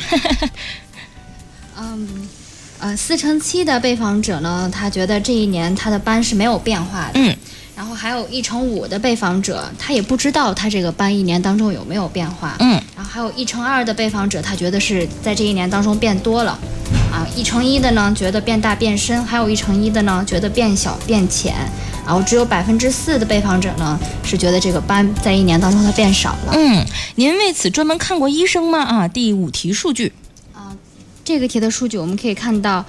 4×7的被访者呢，他觉得这1年他的斑是没有变化的。然后还有1×5的被访者，他也不知道他这个斑1年当中有没有变化。然后还有1×2的被访者，他觉得是在这1年当中变多了。1×1的呢觉得变大变深，还有1×1的呢觉得变小变浅。然后只有4%的被访者呢是觉得这个斑在1年当中它变少了。 您为此专门看过医生吗？第5题数据。 这个题的数据我们可以看到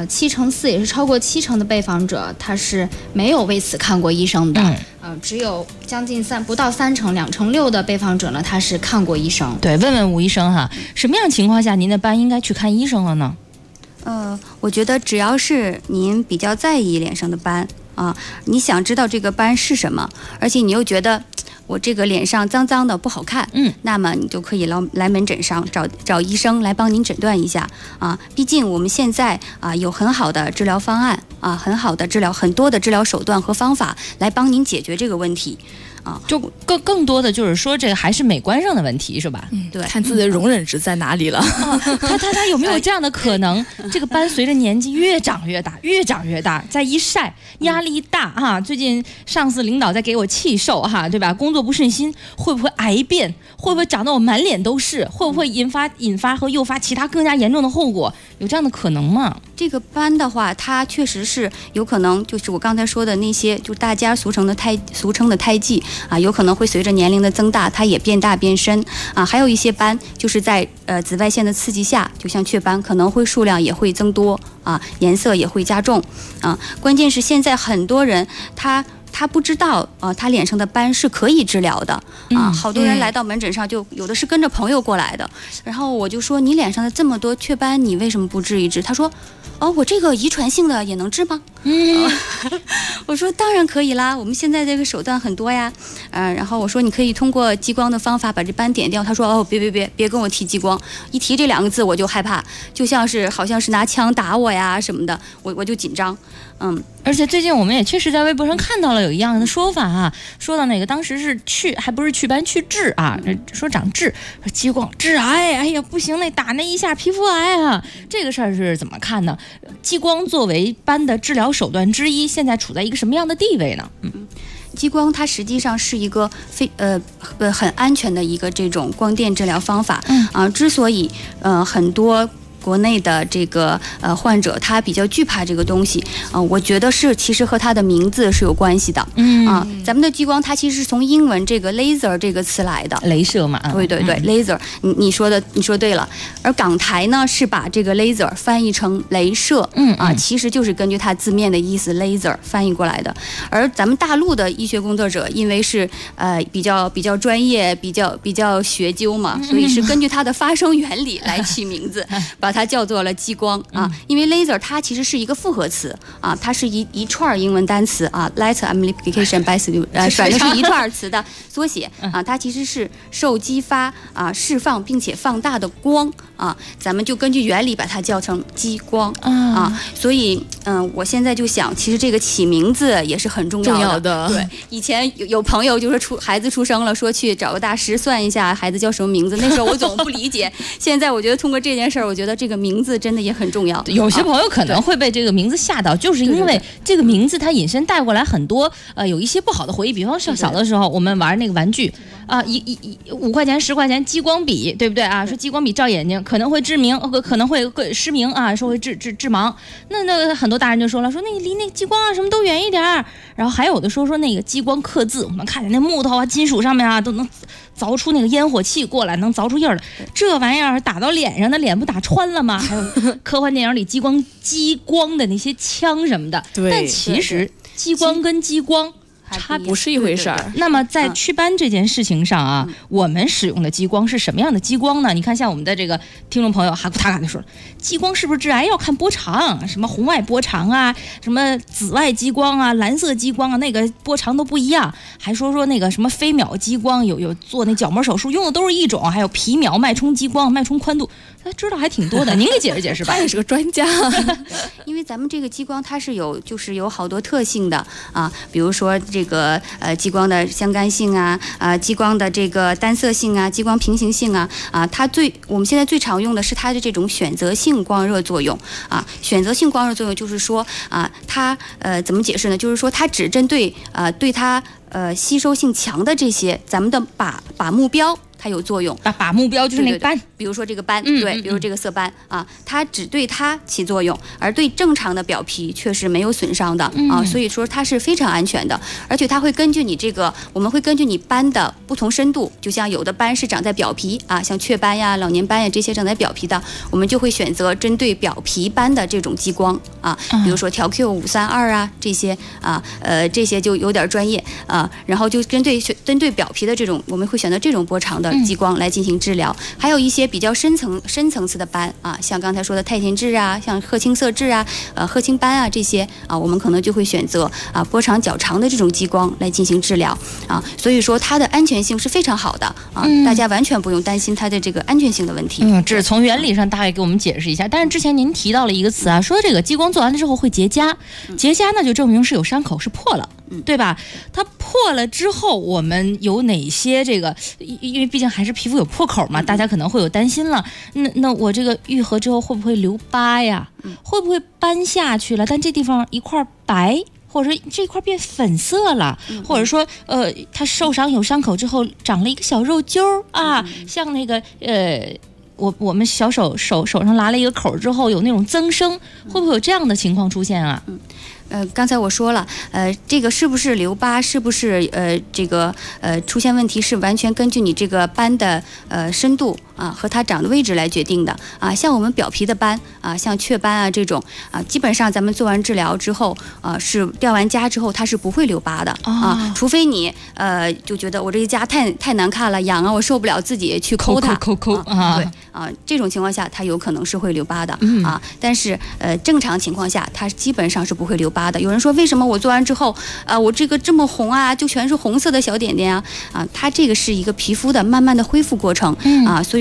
，7×4也是超过70%的被访者，他是没有为此看过医生的。只有将近不到3%，2×6的被访者呢，他是看过医生。 对，问问吴医生什么样情况下您的斑应该去看医生了呢？ 我觉得只要是您比较在意脸上的斑你想知道这个斑是什么，而且你又觉得我这个脸上脏脏的不好看，那么你就可以来门诊上找医生来帮您诊断一下毕竟我们现在有很好的治疗方案很好的很多的治疗手段和方法来帮您解决这个问题就更多的就是说这个还是美观上的问题是吧？ 对， 看自己的容忍值在哪里了。 他有没有这样的可能？这个斑随着年纪越长越大，再一晒压力一大最近上司领导在给我气受对吧？工作不顺心，会不会癌变？会不会长得我满脸都是？会不会引发和诱发其他更加严重的后果？有这样的可能吗？ 这个斑的话，它确实是有可能，就是我刚才说的那些，就大家俗称的胎记有可能会随着年龄的增大，它也变大变深还有一些斑，就是在紫外线的刺激下，就像雀斑，可能会数量也会增多颜色也会加重关键是现在很多人他不知道他脸上的斑是可以治疗的好多人来到门诊上，就有的是跟着朋友过来的，然后我就说你脸上的这么多雀斑，你为什么不治一治？他说我这个遗传性的也能治吗？我说当然可以啦，我们现在这个手段很多呀然后我说你可以通过激光的方法把这斑点掉。他说别跟我提激光，一提这2个字我就害怕，就好像是拿枪打我呀什么的，我就紧张而且最近我们也确实在微博上看到了有一样的说法啊，说到那个当时是还不是祛斑去痣啊，说长痣，说激光致癌，哎呀不行，那打那一下皮肤癌啊，这个事儿是怎么看呢？激光作为斑的治疗手段之一，现在处在一个什么样的地位呢？ 激光它实际上是一个很安全的一个这种光电治疗方法。之所以很多国内的这个患者他比较惧怕这个东西，我觉得其实和他的名字是有关系的。咱们的激光它其实是从英文这个 laser 这个词来的， 镭射嘛。 对对对，laser， 你说对了。而港台呢是把这个 laser 翻译成镭射，其实就是根据它字面的意思 laser 翻译过来的。而咱们大陆的医学工作者因为是比较专业，比较学究嘛，所以是根据它的发声原理来起名字，把它叫做了激光啊。因为 laser 它其实是一个复合词啊，它是一串英文单词啊 ，light amplification by 反正是一串词的缩写啊。它其实是受激发释放并且放大的光啊，咱们就根据原理把它叫成激光啊。所以我现在就想，其实这个起名字也是很重要的。对，以前有朋友就说孩子出生了，说去找个大师算一下孩子叫什么名字，那时候我总不理解。现在我觉得通过这件事儿，我觉得这个名字真的也很重要。 有些朋友可能会被这个名字吓到，就是因为这个名字它引申带过来很多有一些不好的回忆。比方说小的时候我们玩那个玩具啊，5块钱10块钱激光笔，对不对啊？说激光笔照眼睛可能会致明，可能会失明啊，说会致盲。那很多大人就说了，说那个离那个激光啊什么都远一点。然后还有的说那个激光刻字，我们看见那木头啊金属上面啊都能凿出那个烟火气过来，能凿出印儿来。这玩意儿打到脸上，那脸不打穿了吗？还有科幻电影里激光的那些枪什么的。但其实激光跟激光它不是一回事儿。 那么在祛斑这件事情上啊，我们使用的激光是什么样的激光呢？你看，像我们的这个听众朋友哈库塔卡就说了，激光是不是致癌要看波长，什么红外波长啊，什么紫外激光啊，蓝色激光啊，那个波长都不一样。还说那个什么飞秒激光，有做那角膜手术用的都是一种，还有皮秒脉冲激光，脉冲宽度，他知道还挺多的。您给解释解释吧。 他也是个专家。 因为咱们这个激光它是有好多特性的啊，比如说这个激光的相干性激光的这个单色性激光平行性我们现在最常用的是它的这种选择性光热作用啊。选择性光热作用就是说它怎么解释呢？就是说它只针对对它吸收性强的这些咱们的靶目标。它有作用， 靶目标就是那个斑， 比如说这个斑，对，比如这个色斑它只对它起作用，而对正常的表皮却是没有损伤的所以说它是非常安全的。而且它会根据你我们会根据你斑的不同深度，就像有的斑是长在表皮像雀斑呀、老年斑呀这些长在表皮的，我们就会选择针对表皮斑的这种激光比如说调 Q532这些这些就有点专业然后就针对表皮的这种，我们会选择这种波长的激光来进行治疗。还有一些比较深层次的斑像刚才说的太田痣像褐青色痣褐青斑这些我们可能就会选择波长较长的这种激光来进行治疗所以说它的安全性是非常好的大家完全不用担心它的这个安全性的问题。 这是从原理上大概给我们解释一下。但是之前您提到了一个词说这个激光做完了之后会结痂，结痂呢就证明是有伤口，是破了。对吧？它破了之后，我们有哪些这个？因为毕竟还是皮肤有破口嘛，大家可能会有担心了。那我这个愈合之后会不会留疤呀？会不会斑下去了？但这地方一块白，或者说这块变粉色了，或者说它受伤有伤口之后长了一个小肉揪像那个我们小手上拉了一个口之后有那种增生，会不会有这样的情况出现啊？ 刚才我说了，这个是不是留疤，是不是这个出现问题，是完全根据你这个斑的深度和它长的位置来决定的像我们表皮的斑像雀斑这种基本上咱们做完治疗之后是掉完痂之后它是不会留疤的除非你就觉得我这个痂太难看了，痒我受不了，自己去抠它对这种情况下它有可能是会留疤的但是正常情况下它基本上是不会留疤的。有人说为什么我做完之后我这个这么红就全是红色的小点点它这个是一个皮肤的慢慢的恢复过程所以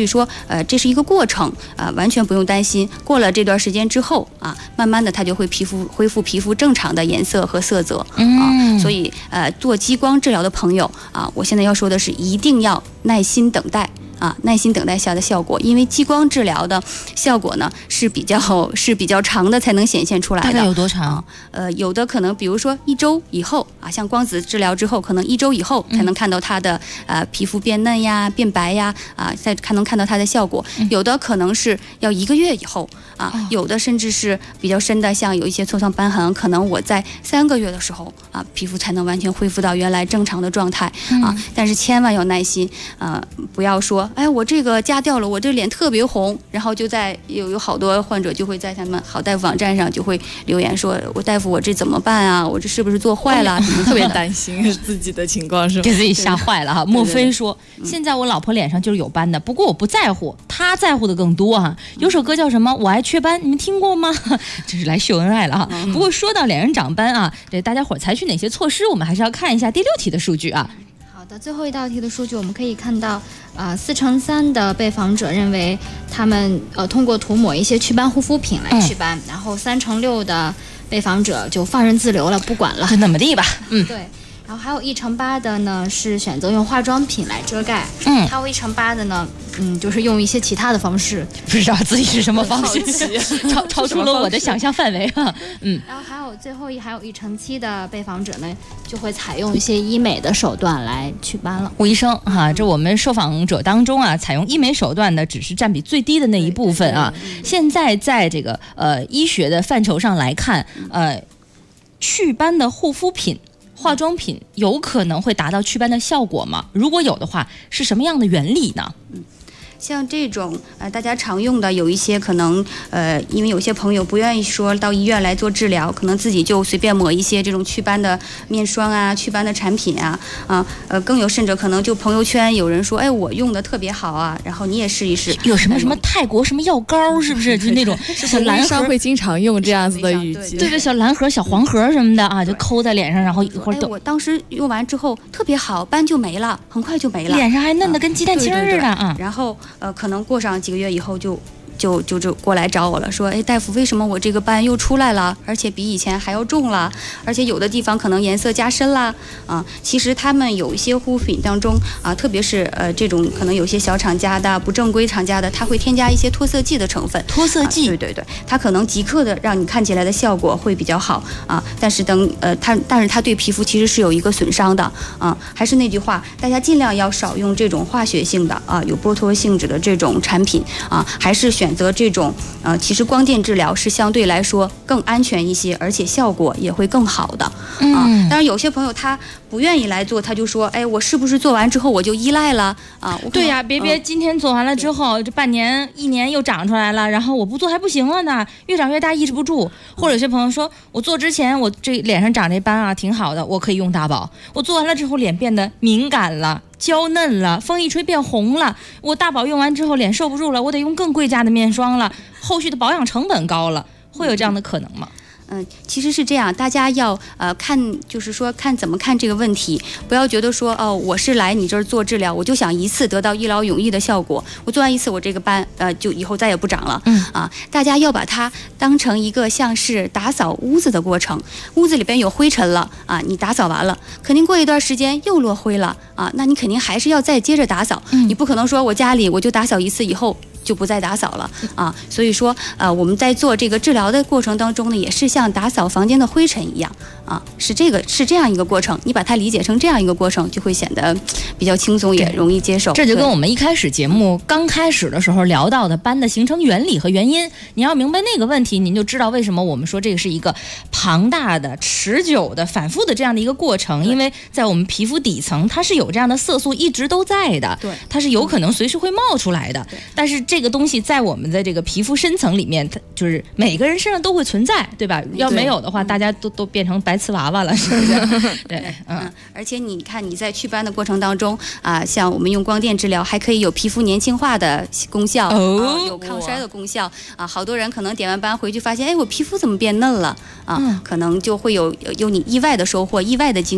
说这是一个过程完全不用担心。过了这段时间之后慢慢的它就会恢复皮肤正常的颜色和色泽所以做激光治疗的朋友我现在要说的是一定要耐心等待。耐心等待下的效果，因为激光治疗的效果呢是比较长的才能显现出来的。 大概有多长？ 有的可能比如说1周以后像光子治疗之后，可能1周以后才能看到它的皮肤变嫩呀、变白呀才能看到它的效果。有的可能是要1个月以后有的甚至是比较深的，像有一些痤疮斑痕，可能我在3个月的时候皮肤才能完全恢复到原来正常的状态但是千万要耐心不要说我这个加掉了，我这脸特别红，然后就在有好多患者就会在他们好大夫网站上就会留言说，我大夫我这怎么办啊？我这是不是做坏了？ 特别担心自己的情况是吧？ 给自己吓坏了哈。莫非说现在我老婆脸上就是有斑的，不过我不在乎，她在乎的更多哈。有首歌叫什么？我爱雀斑，你们听过吗？这是来秀恩爱了哈。不过说到脸上长斑这大家伙采取哪些措施？我们还是要看一下第6题的数据好的，最后一道题的数据我们可以看到，4成3的被访者认为他们通过涂抹一些祛斑护肤品来祛斑，然后3成6的被访者就放任自流了，不管了， 就那么地吧。 对。然后还有1成8的呢是选择用化妆品来遮盖，还有1成8的呢，就是用一些其他的方式， 不知道自己是什么方式，超出了我的想象范围然后还有1成7的被访者呢，就会采用一些医美的手段来祛斑了。 吴医生这我们受访者当中采用医美手段的只是占比最低的那一部分现在在这个医学的范畴上来看，祛斑的护肤品、化妆品有可能会达到祛斑的效果吗？如果有的话，是什么样的原理呢？ 像这种大家常用的有一些可能因为有些朋友不愿意说到医院来做治疗，可能自己就随便抹一些这种祛斑的面霜祛斑的产品更有甚者可能就朋友圈有人说我用的特别好然后你也试一试。 有什么泰国什么药膏是不是？就那种小蓝盒会经常用这样子的语句。 对，小蓝盒、小黄盒什么的就抠在脸上，然后一会儿我当时用完之后特别好，斑就没了，很快就没了， 脸上还嫩的跟鸡蛋清似的然后可能过上几个月以后就过来找我了，说大夫，为什么我这个斑又出来了，而且比以前还要重了，而且有的地方可能颜色加深了其实他们有一些护肤品当中特别是这种可能有些小厂家的不正规厂家的，它会添加一些脱色剂的成分。 脱色剂对，它可能即刻的让你看起来的效果会比较好但是它对皮肤其实是有一个损伤的还是那句话，大家尽量要少用这种化学性的有剥脱性质的这种产品还是选择这种其实光电治疗是相对来说更安全一些，而且效果也会更好的当然有些朋友他不愿意来做，他就说我是不是做完之后我就依赖了对呀，别今天做完了之后这半年1年又长出来了，然后我不做还不行了呢，越长越大抑制不住。或者有些朋友说我做之前我这脸上长这斑挺好的，我可以用大宝，我做完了之后脸变得敏感了，娇嫩了，风一吹变红了，我大宝用完之后脸受不住了，我得用更贵价的面霜了，后续的保养成本高了，会有这样的可能吗？ 其实是这样，大家要就是说看怎么看这个问题，不要觉得说我是来你这儿做治疗，我就想一次得到一劳永逸的效果，我做完一次我这个斑就以后再也不长了大家要把它当成一个像是打扫屋子的过程，屋子里边有灰尘了你打扫完了，肯定过一段时间又落灰了那你肯定还是要再接着打扫你不可能说我家里我就打扫一次以后就不再打扫了所以说我们在做这个治疗的过程当中呢，也是像打扫房间的灰尘一样是这样一个过程，你把它理解成这样一个过程，就会显得比较轻松，也容易接受。 这就跟我们一开始节目刚开始的时候聊到的斑的形成原理和原因，你要明白那个问题，您就知道为什么我们说这个是一个庞大的、持久的、反复的这样的一个过程。因为在我们皮肤底层，它是有这样的色素一直都在的， 对， 它是有可能随时会冒出来的。但是这个东西在我们的这个皮肤深层里面，它就是每个人身上都会存在，对吧？要没有的话，大家都变成白瓷娃娃了，是不是？对， 而且你看你在祛斑的过程当中像我们用光电治疗，还可以有皮肤年轻化的功效有抗衰的功效好多人可能点完斑回去发现，我皮肤怎么变嫩了可能就会有你意外的收获、意外的惊喜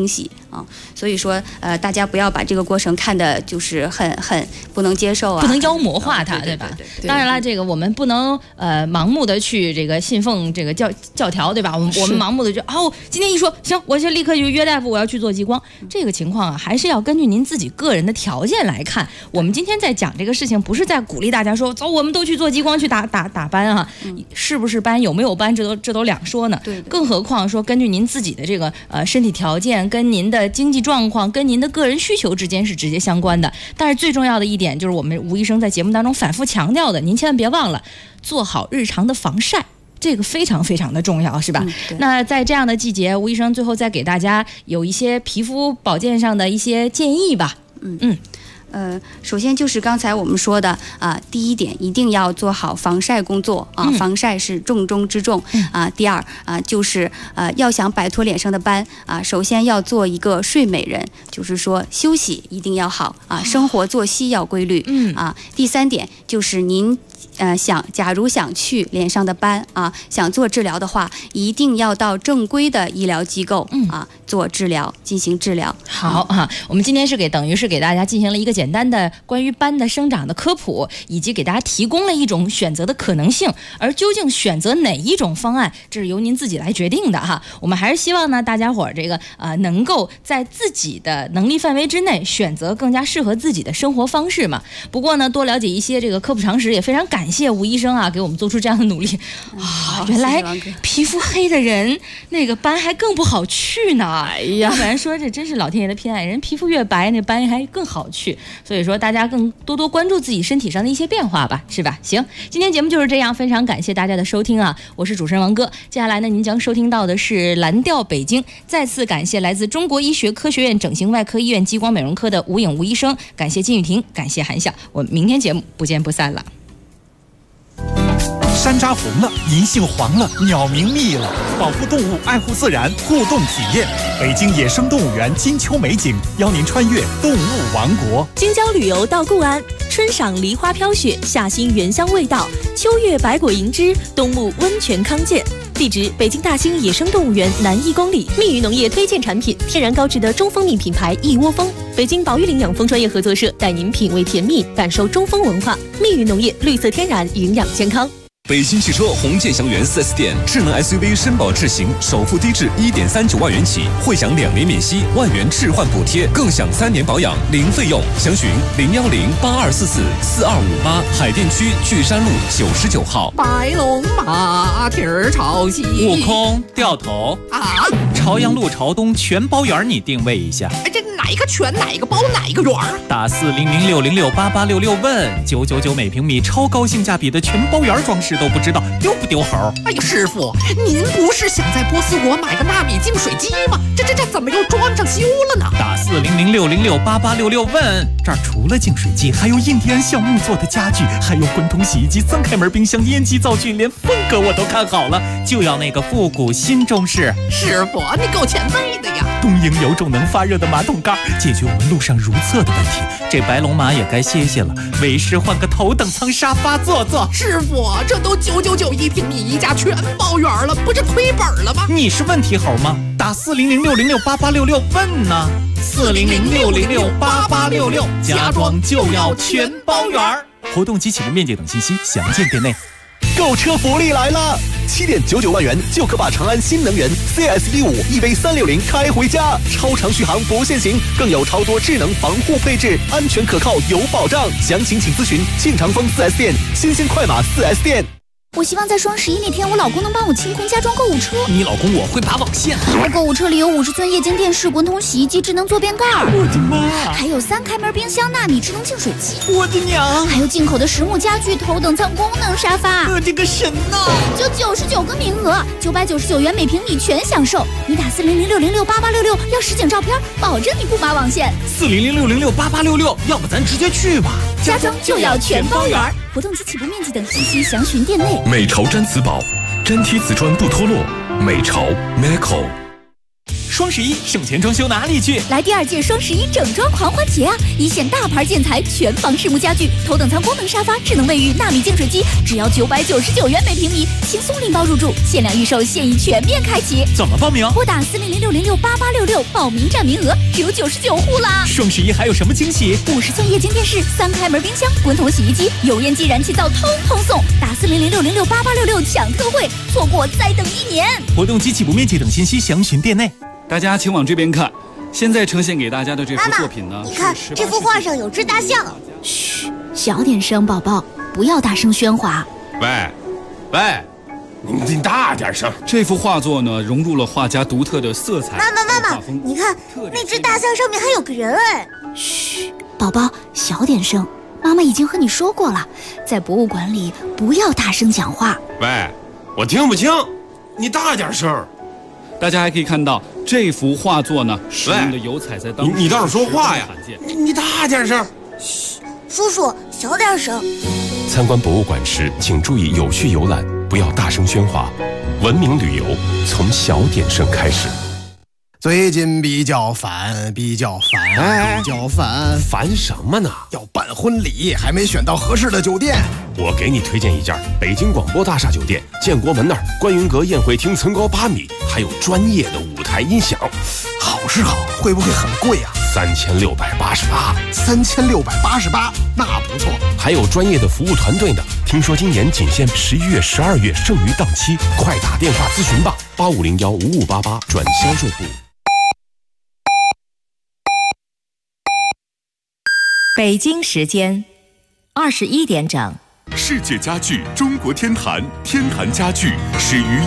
啊。所以说大家不要把这个过程看的就是很不能接受啊， 不能妖魔化它，对吧？当然了，这个我们不能盲目的去这个信奉这个教条，对吧？我们盲目的就今天一说行，我就立刻就约大夫，我要去做激光。这个情况啊，还是要根据您自己个人的条件来看。我们今天在讲这个事情，不是在鼓励大家说走，我们都去做激光去打斑啊，是不是斑有没有斑，这都两说呢。对，更何况说根据您自己的这个身体条件跟您的经济状况跟您的个人需求之间是直接相关的。但是最重要的一点就是我们吴医生在节目当中反复强调的，您千万别忘了做好日常的防晒。这个非常非常的重要，是吧？那在这样的季节，吴医生最后再给大家有一些皮肤保健上的一些建议吧。 首先就是刚才我们说的第一点，一定要做好防晒工作啊，防晒是重中之重啊。第二就是要想摆脱脸上的斑啊，首先要做一个睡美人，就是说休息一定要好啊，生活作息要规律啊。第三点就是您假如想去脸上的斑啊，想做治疗的话，一定要到正规的医疗机构做治疗，进行治疗。 好我们今天等于是给大家进行了一个简单的关于斑的生长的科普，以及给大家提供了一种选择的可能性。而究竟选择哪一种方案，这是由您自己来决定的哈。我们还是希望呢，大家伙儿能够在自己的能力范围之内选择更加适合自己的生活方式嘛。不过呢，多了解一些这个科普常识，也非常感谢吴医生给我们做出这样的努力原来皮肤黑的人那个斑还更不好去呢。要不然说这真是老天爷的偏爱，人皮肤越白那斑还更好去。所以说大家更多关注自己身体上的一些变化吧，是吧？行，今天节目就是这样，非常感谢大家的收听我是主持人王哥。接下来呢，您将收听到的是蓝调北京。再次感谢来自中国医学科学院整形外科医院激光美容科的吴颖吴医生，感谢金雨婷，感谢韩晓，我们明天节目不见不散了。 山楂红了，银杏黄了，鸟鸣密了，保护动物，爱护自然，互动体验。北京野生动物园金秋美景，邀您穿越动物王国。 京郊旅游到固安，春赏梨花飘雪，夏欣原香味道，秋月百果盈枝，冬沐温泉康健。地址：北京大兴野生动物园南1公里。蜜语农业推荐产品：天然高质的中蜂蜜品牌一窝蜂。北京宝玉林养蜂专业合作社带您品味甜蜜，感受中蜂文化。蜜语农业，绿色天然，营养健康。 北新汽车红建祥园 4S 店，智能 SUV 绅宝智行，首付低至1.39万元起，会享2年免息，1万元置换补贴，更享3年保养零费用。详询010-8244-4258，海淀区巨山路99号。 白龙马蹄儿朝西， 悟空掉头朝阳路朝东全包园，你定位一下。 这哪一个全，哪一个包，哪一个园？ 打4006068866问999每平米，超高性价比的全包园装饰都不知道丢不丢猴？ 哎呀，师傅，您不是想在波斯国买个纳米净水机吗？这怎么又装上修了呢？ 打4006068866问，这儿除了净水机，还有印第安橡木做的家具，还有滚筒洗衣机、3开门冰箱、烟机灶具，连风格我都看好了，就要那个复古新中式。 师傅，你够前辈的呀！ 东营有种能发热的马桶盖，解决我们路上如厕的问题。这白龙马也该歇歇了，为师换个头等舱沙发坐坐。 师傅，这都999一平米一家全包圆了，不是亏本了吗？ 你是问题猴吗？打4006068866问呢，4006068866，家装就要全包圆。活动及起步面积等信息详见店内。 购车福利来了！7.99万元就可把长安新能源 CS15 EV360开回家，超长续航不限行，更有超多智能防护配置，安全可靠有保障。详情请咨询庆长丰 4S 店、新鲜快马 4S 店。 我希望在双11那天，我老公能帮我清空家装购物车。 你老公我会拔网线。 我购物车里有50寸液晶电视、滚筒洗衣机、智能坐便盖。 我的妈！ 还有3开门冰箱、纳米智能净水机。 我的娘！ 还有进口的实木家具、头等舱功能沙发。 我的个神呐！ 就99个名额，999元每平米全享受。你打4006068866要实景照片，保证你不拔网线。 4006068866，要不咱直接去吧。 家装就要全包圆。活动及起步面积等信息详询店内。 美潮毡瓷宝，粘贴瓷砖不脱落。美潮 Meco。 双11省钱装修哪里去？ 来第2届双11整装狂欢节啊！一线大牌建材，全房实木家具，头等舱功能沙发，智能卫浴，纳米净水机，只要999元每平米，轻松拎包入住，限量预售，现已全面开启。 怎么报名？ 拨打40060668866，报名占名额只有99户啦！ 双11还有什么惊喜 ？50寸液晶电视，3开门冰箱，滚筒洗衣机，油烟机、燃气灶通通送！打40060668866抢特惠，错过再等1年。 活动及起步面积等信息详询店内。 大家请往这边看，现在呈现给大家的这幅作品呢， 你看这幅画上有只大象。 嘘，小点声，宝宝，不要大声喧哗。 喂，你大点声。 这幅画作呢，融入了画家独特的色彩。 妈妈，你看那只大象上面还有个人哎。 嘘，宝宝，小点声。妈妈已经和你说过了，在博物馆里不要大声讲话。 喂，我听不清，你大点声。 大家还可以看到这幅画作呢，使用的油彩在当时你倒是说话呀！你大点声。 嘘，叔叔小点声。 参观博物馆时，请注意有序游览，不要大声喧哗。文明旅游从小点声开始。 最近比较烦， 烦什么呢？ 要办婚礼，还没选到合适的酒店。 我给你推荐一家北京广播大厦酒店，建国门那儿观云阁宴会厅层高8米，还有专业的舞台音响。 好是好，会不会很贵啊 ？3688。 3688，那不错。 还有专业的服务团队呢。听说今年仅限11月、12月剩余档期，快打电话咨询吧，85015588转销售部。 北京时间21点整。 世界家具中国天坛，天坛家具始于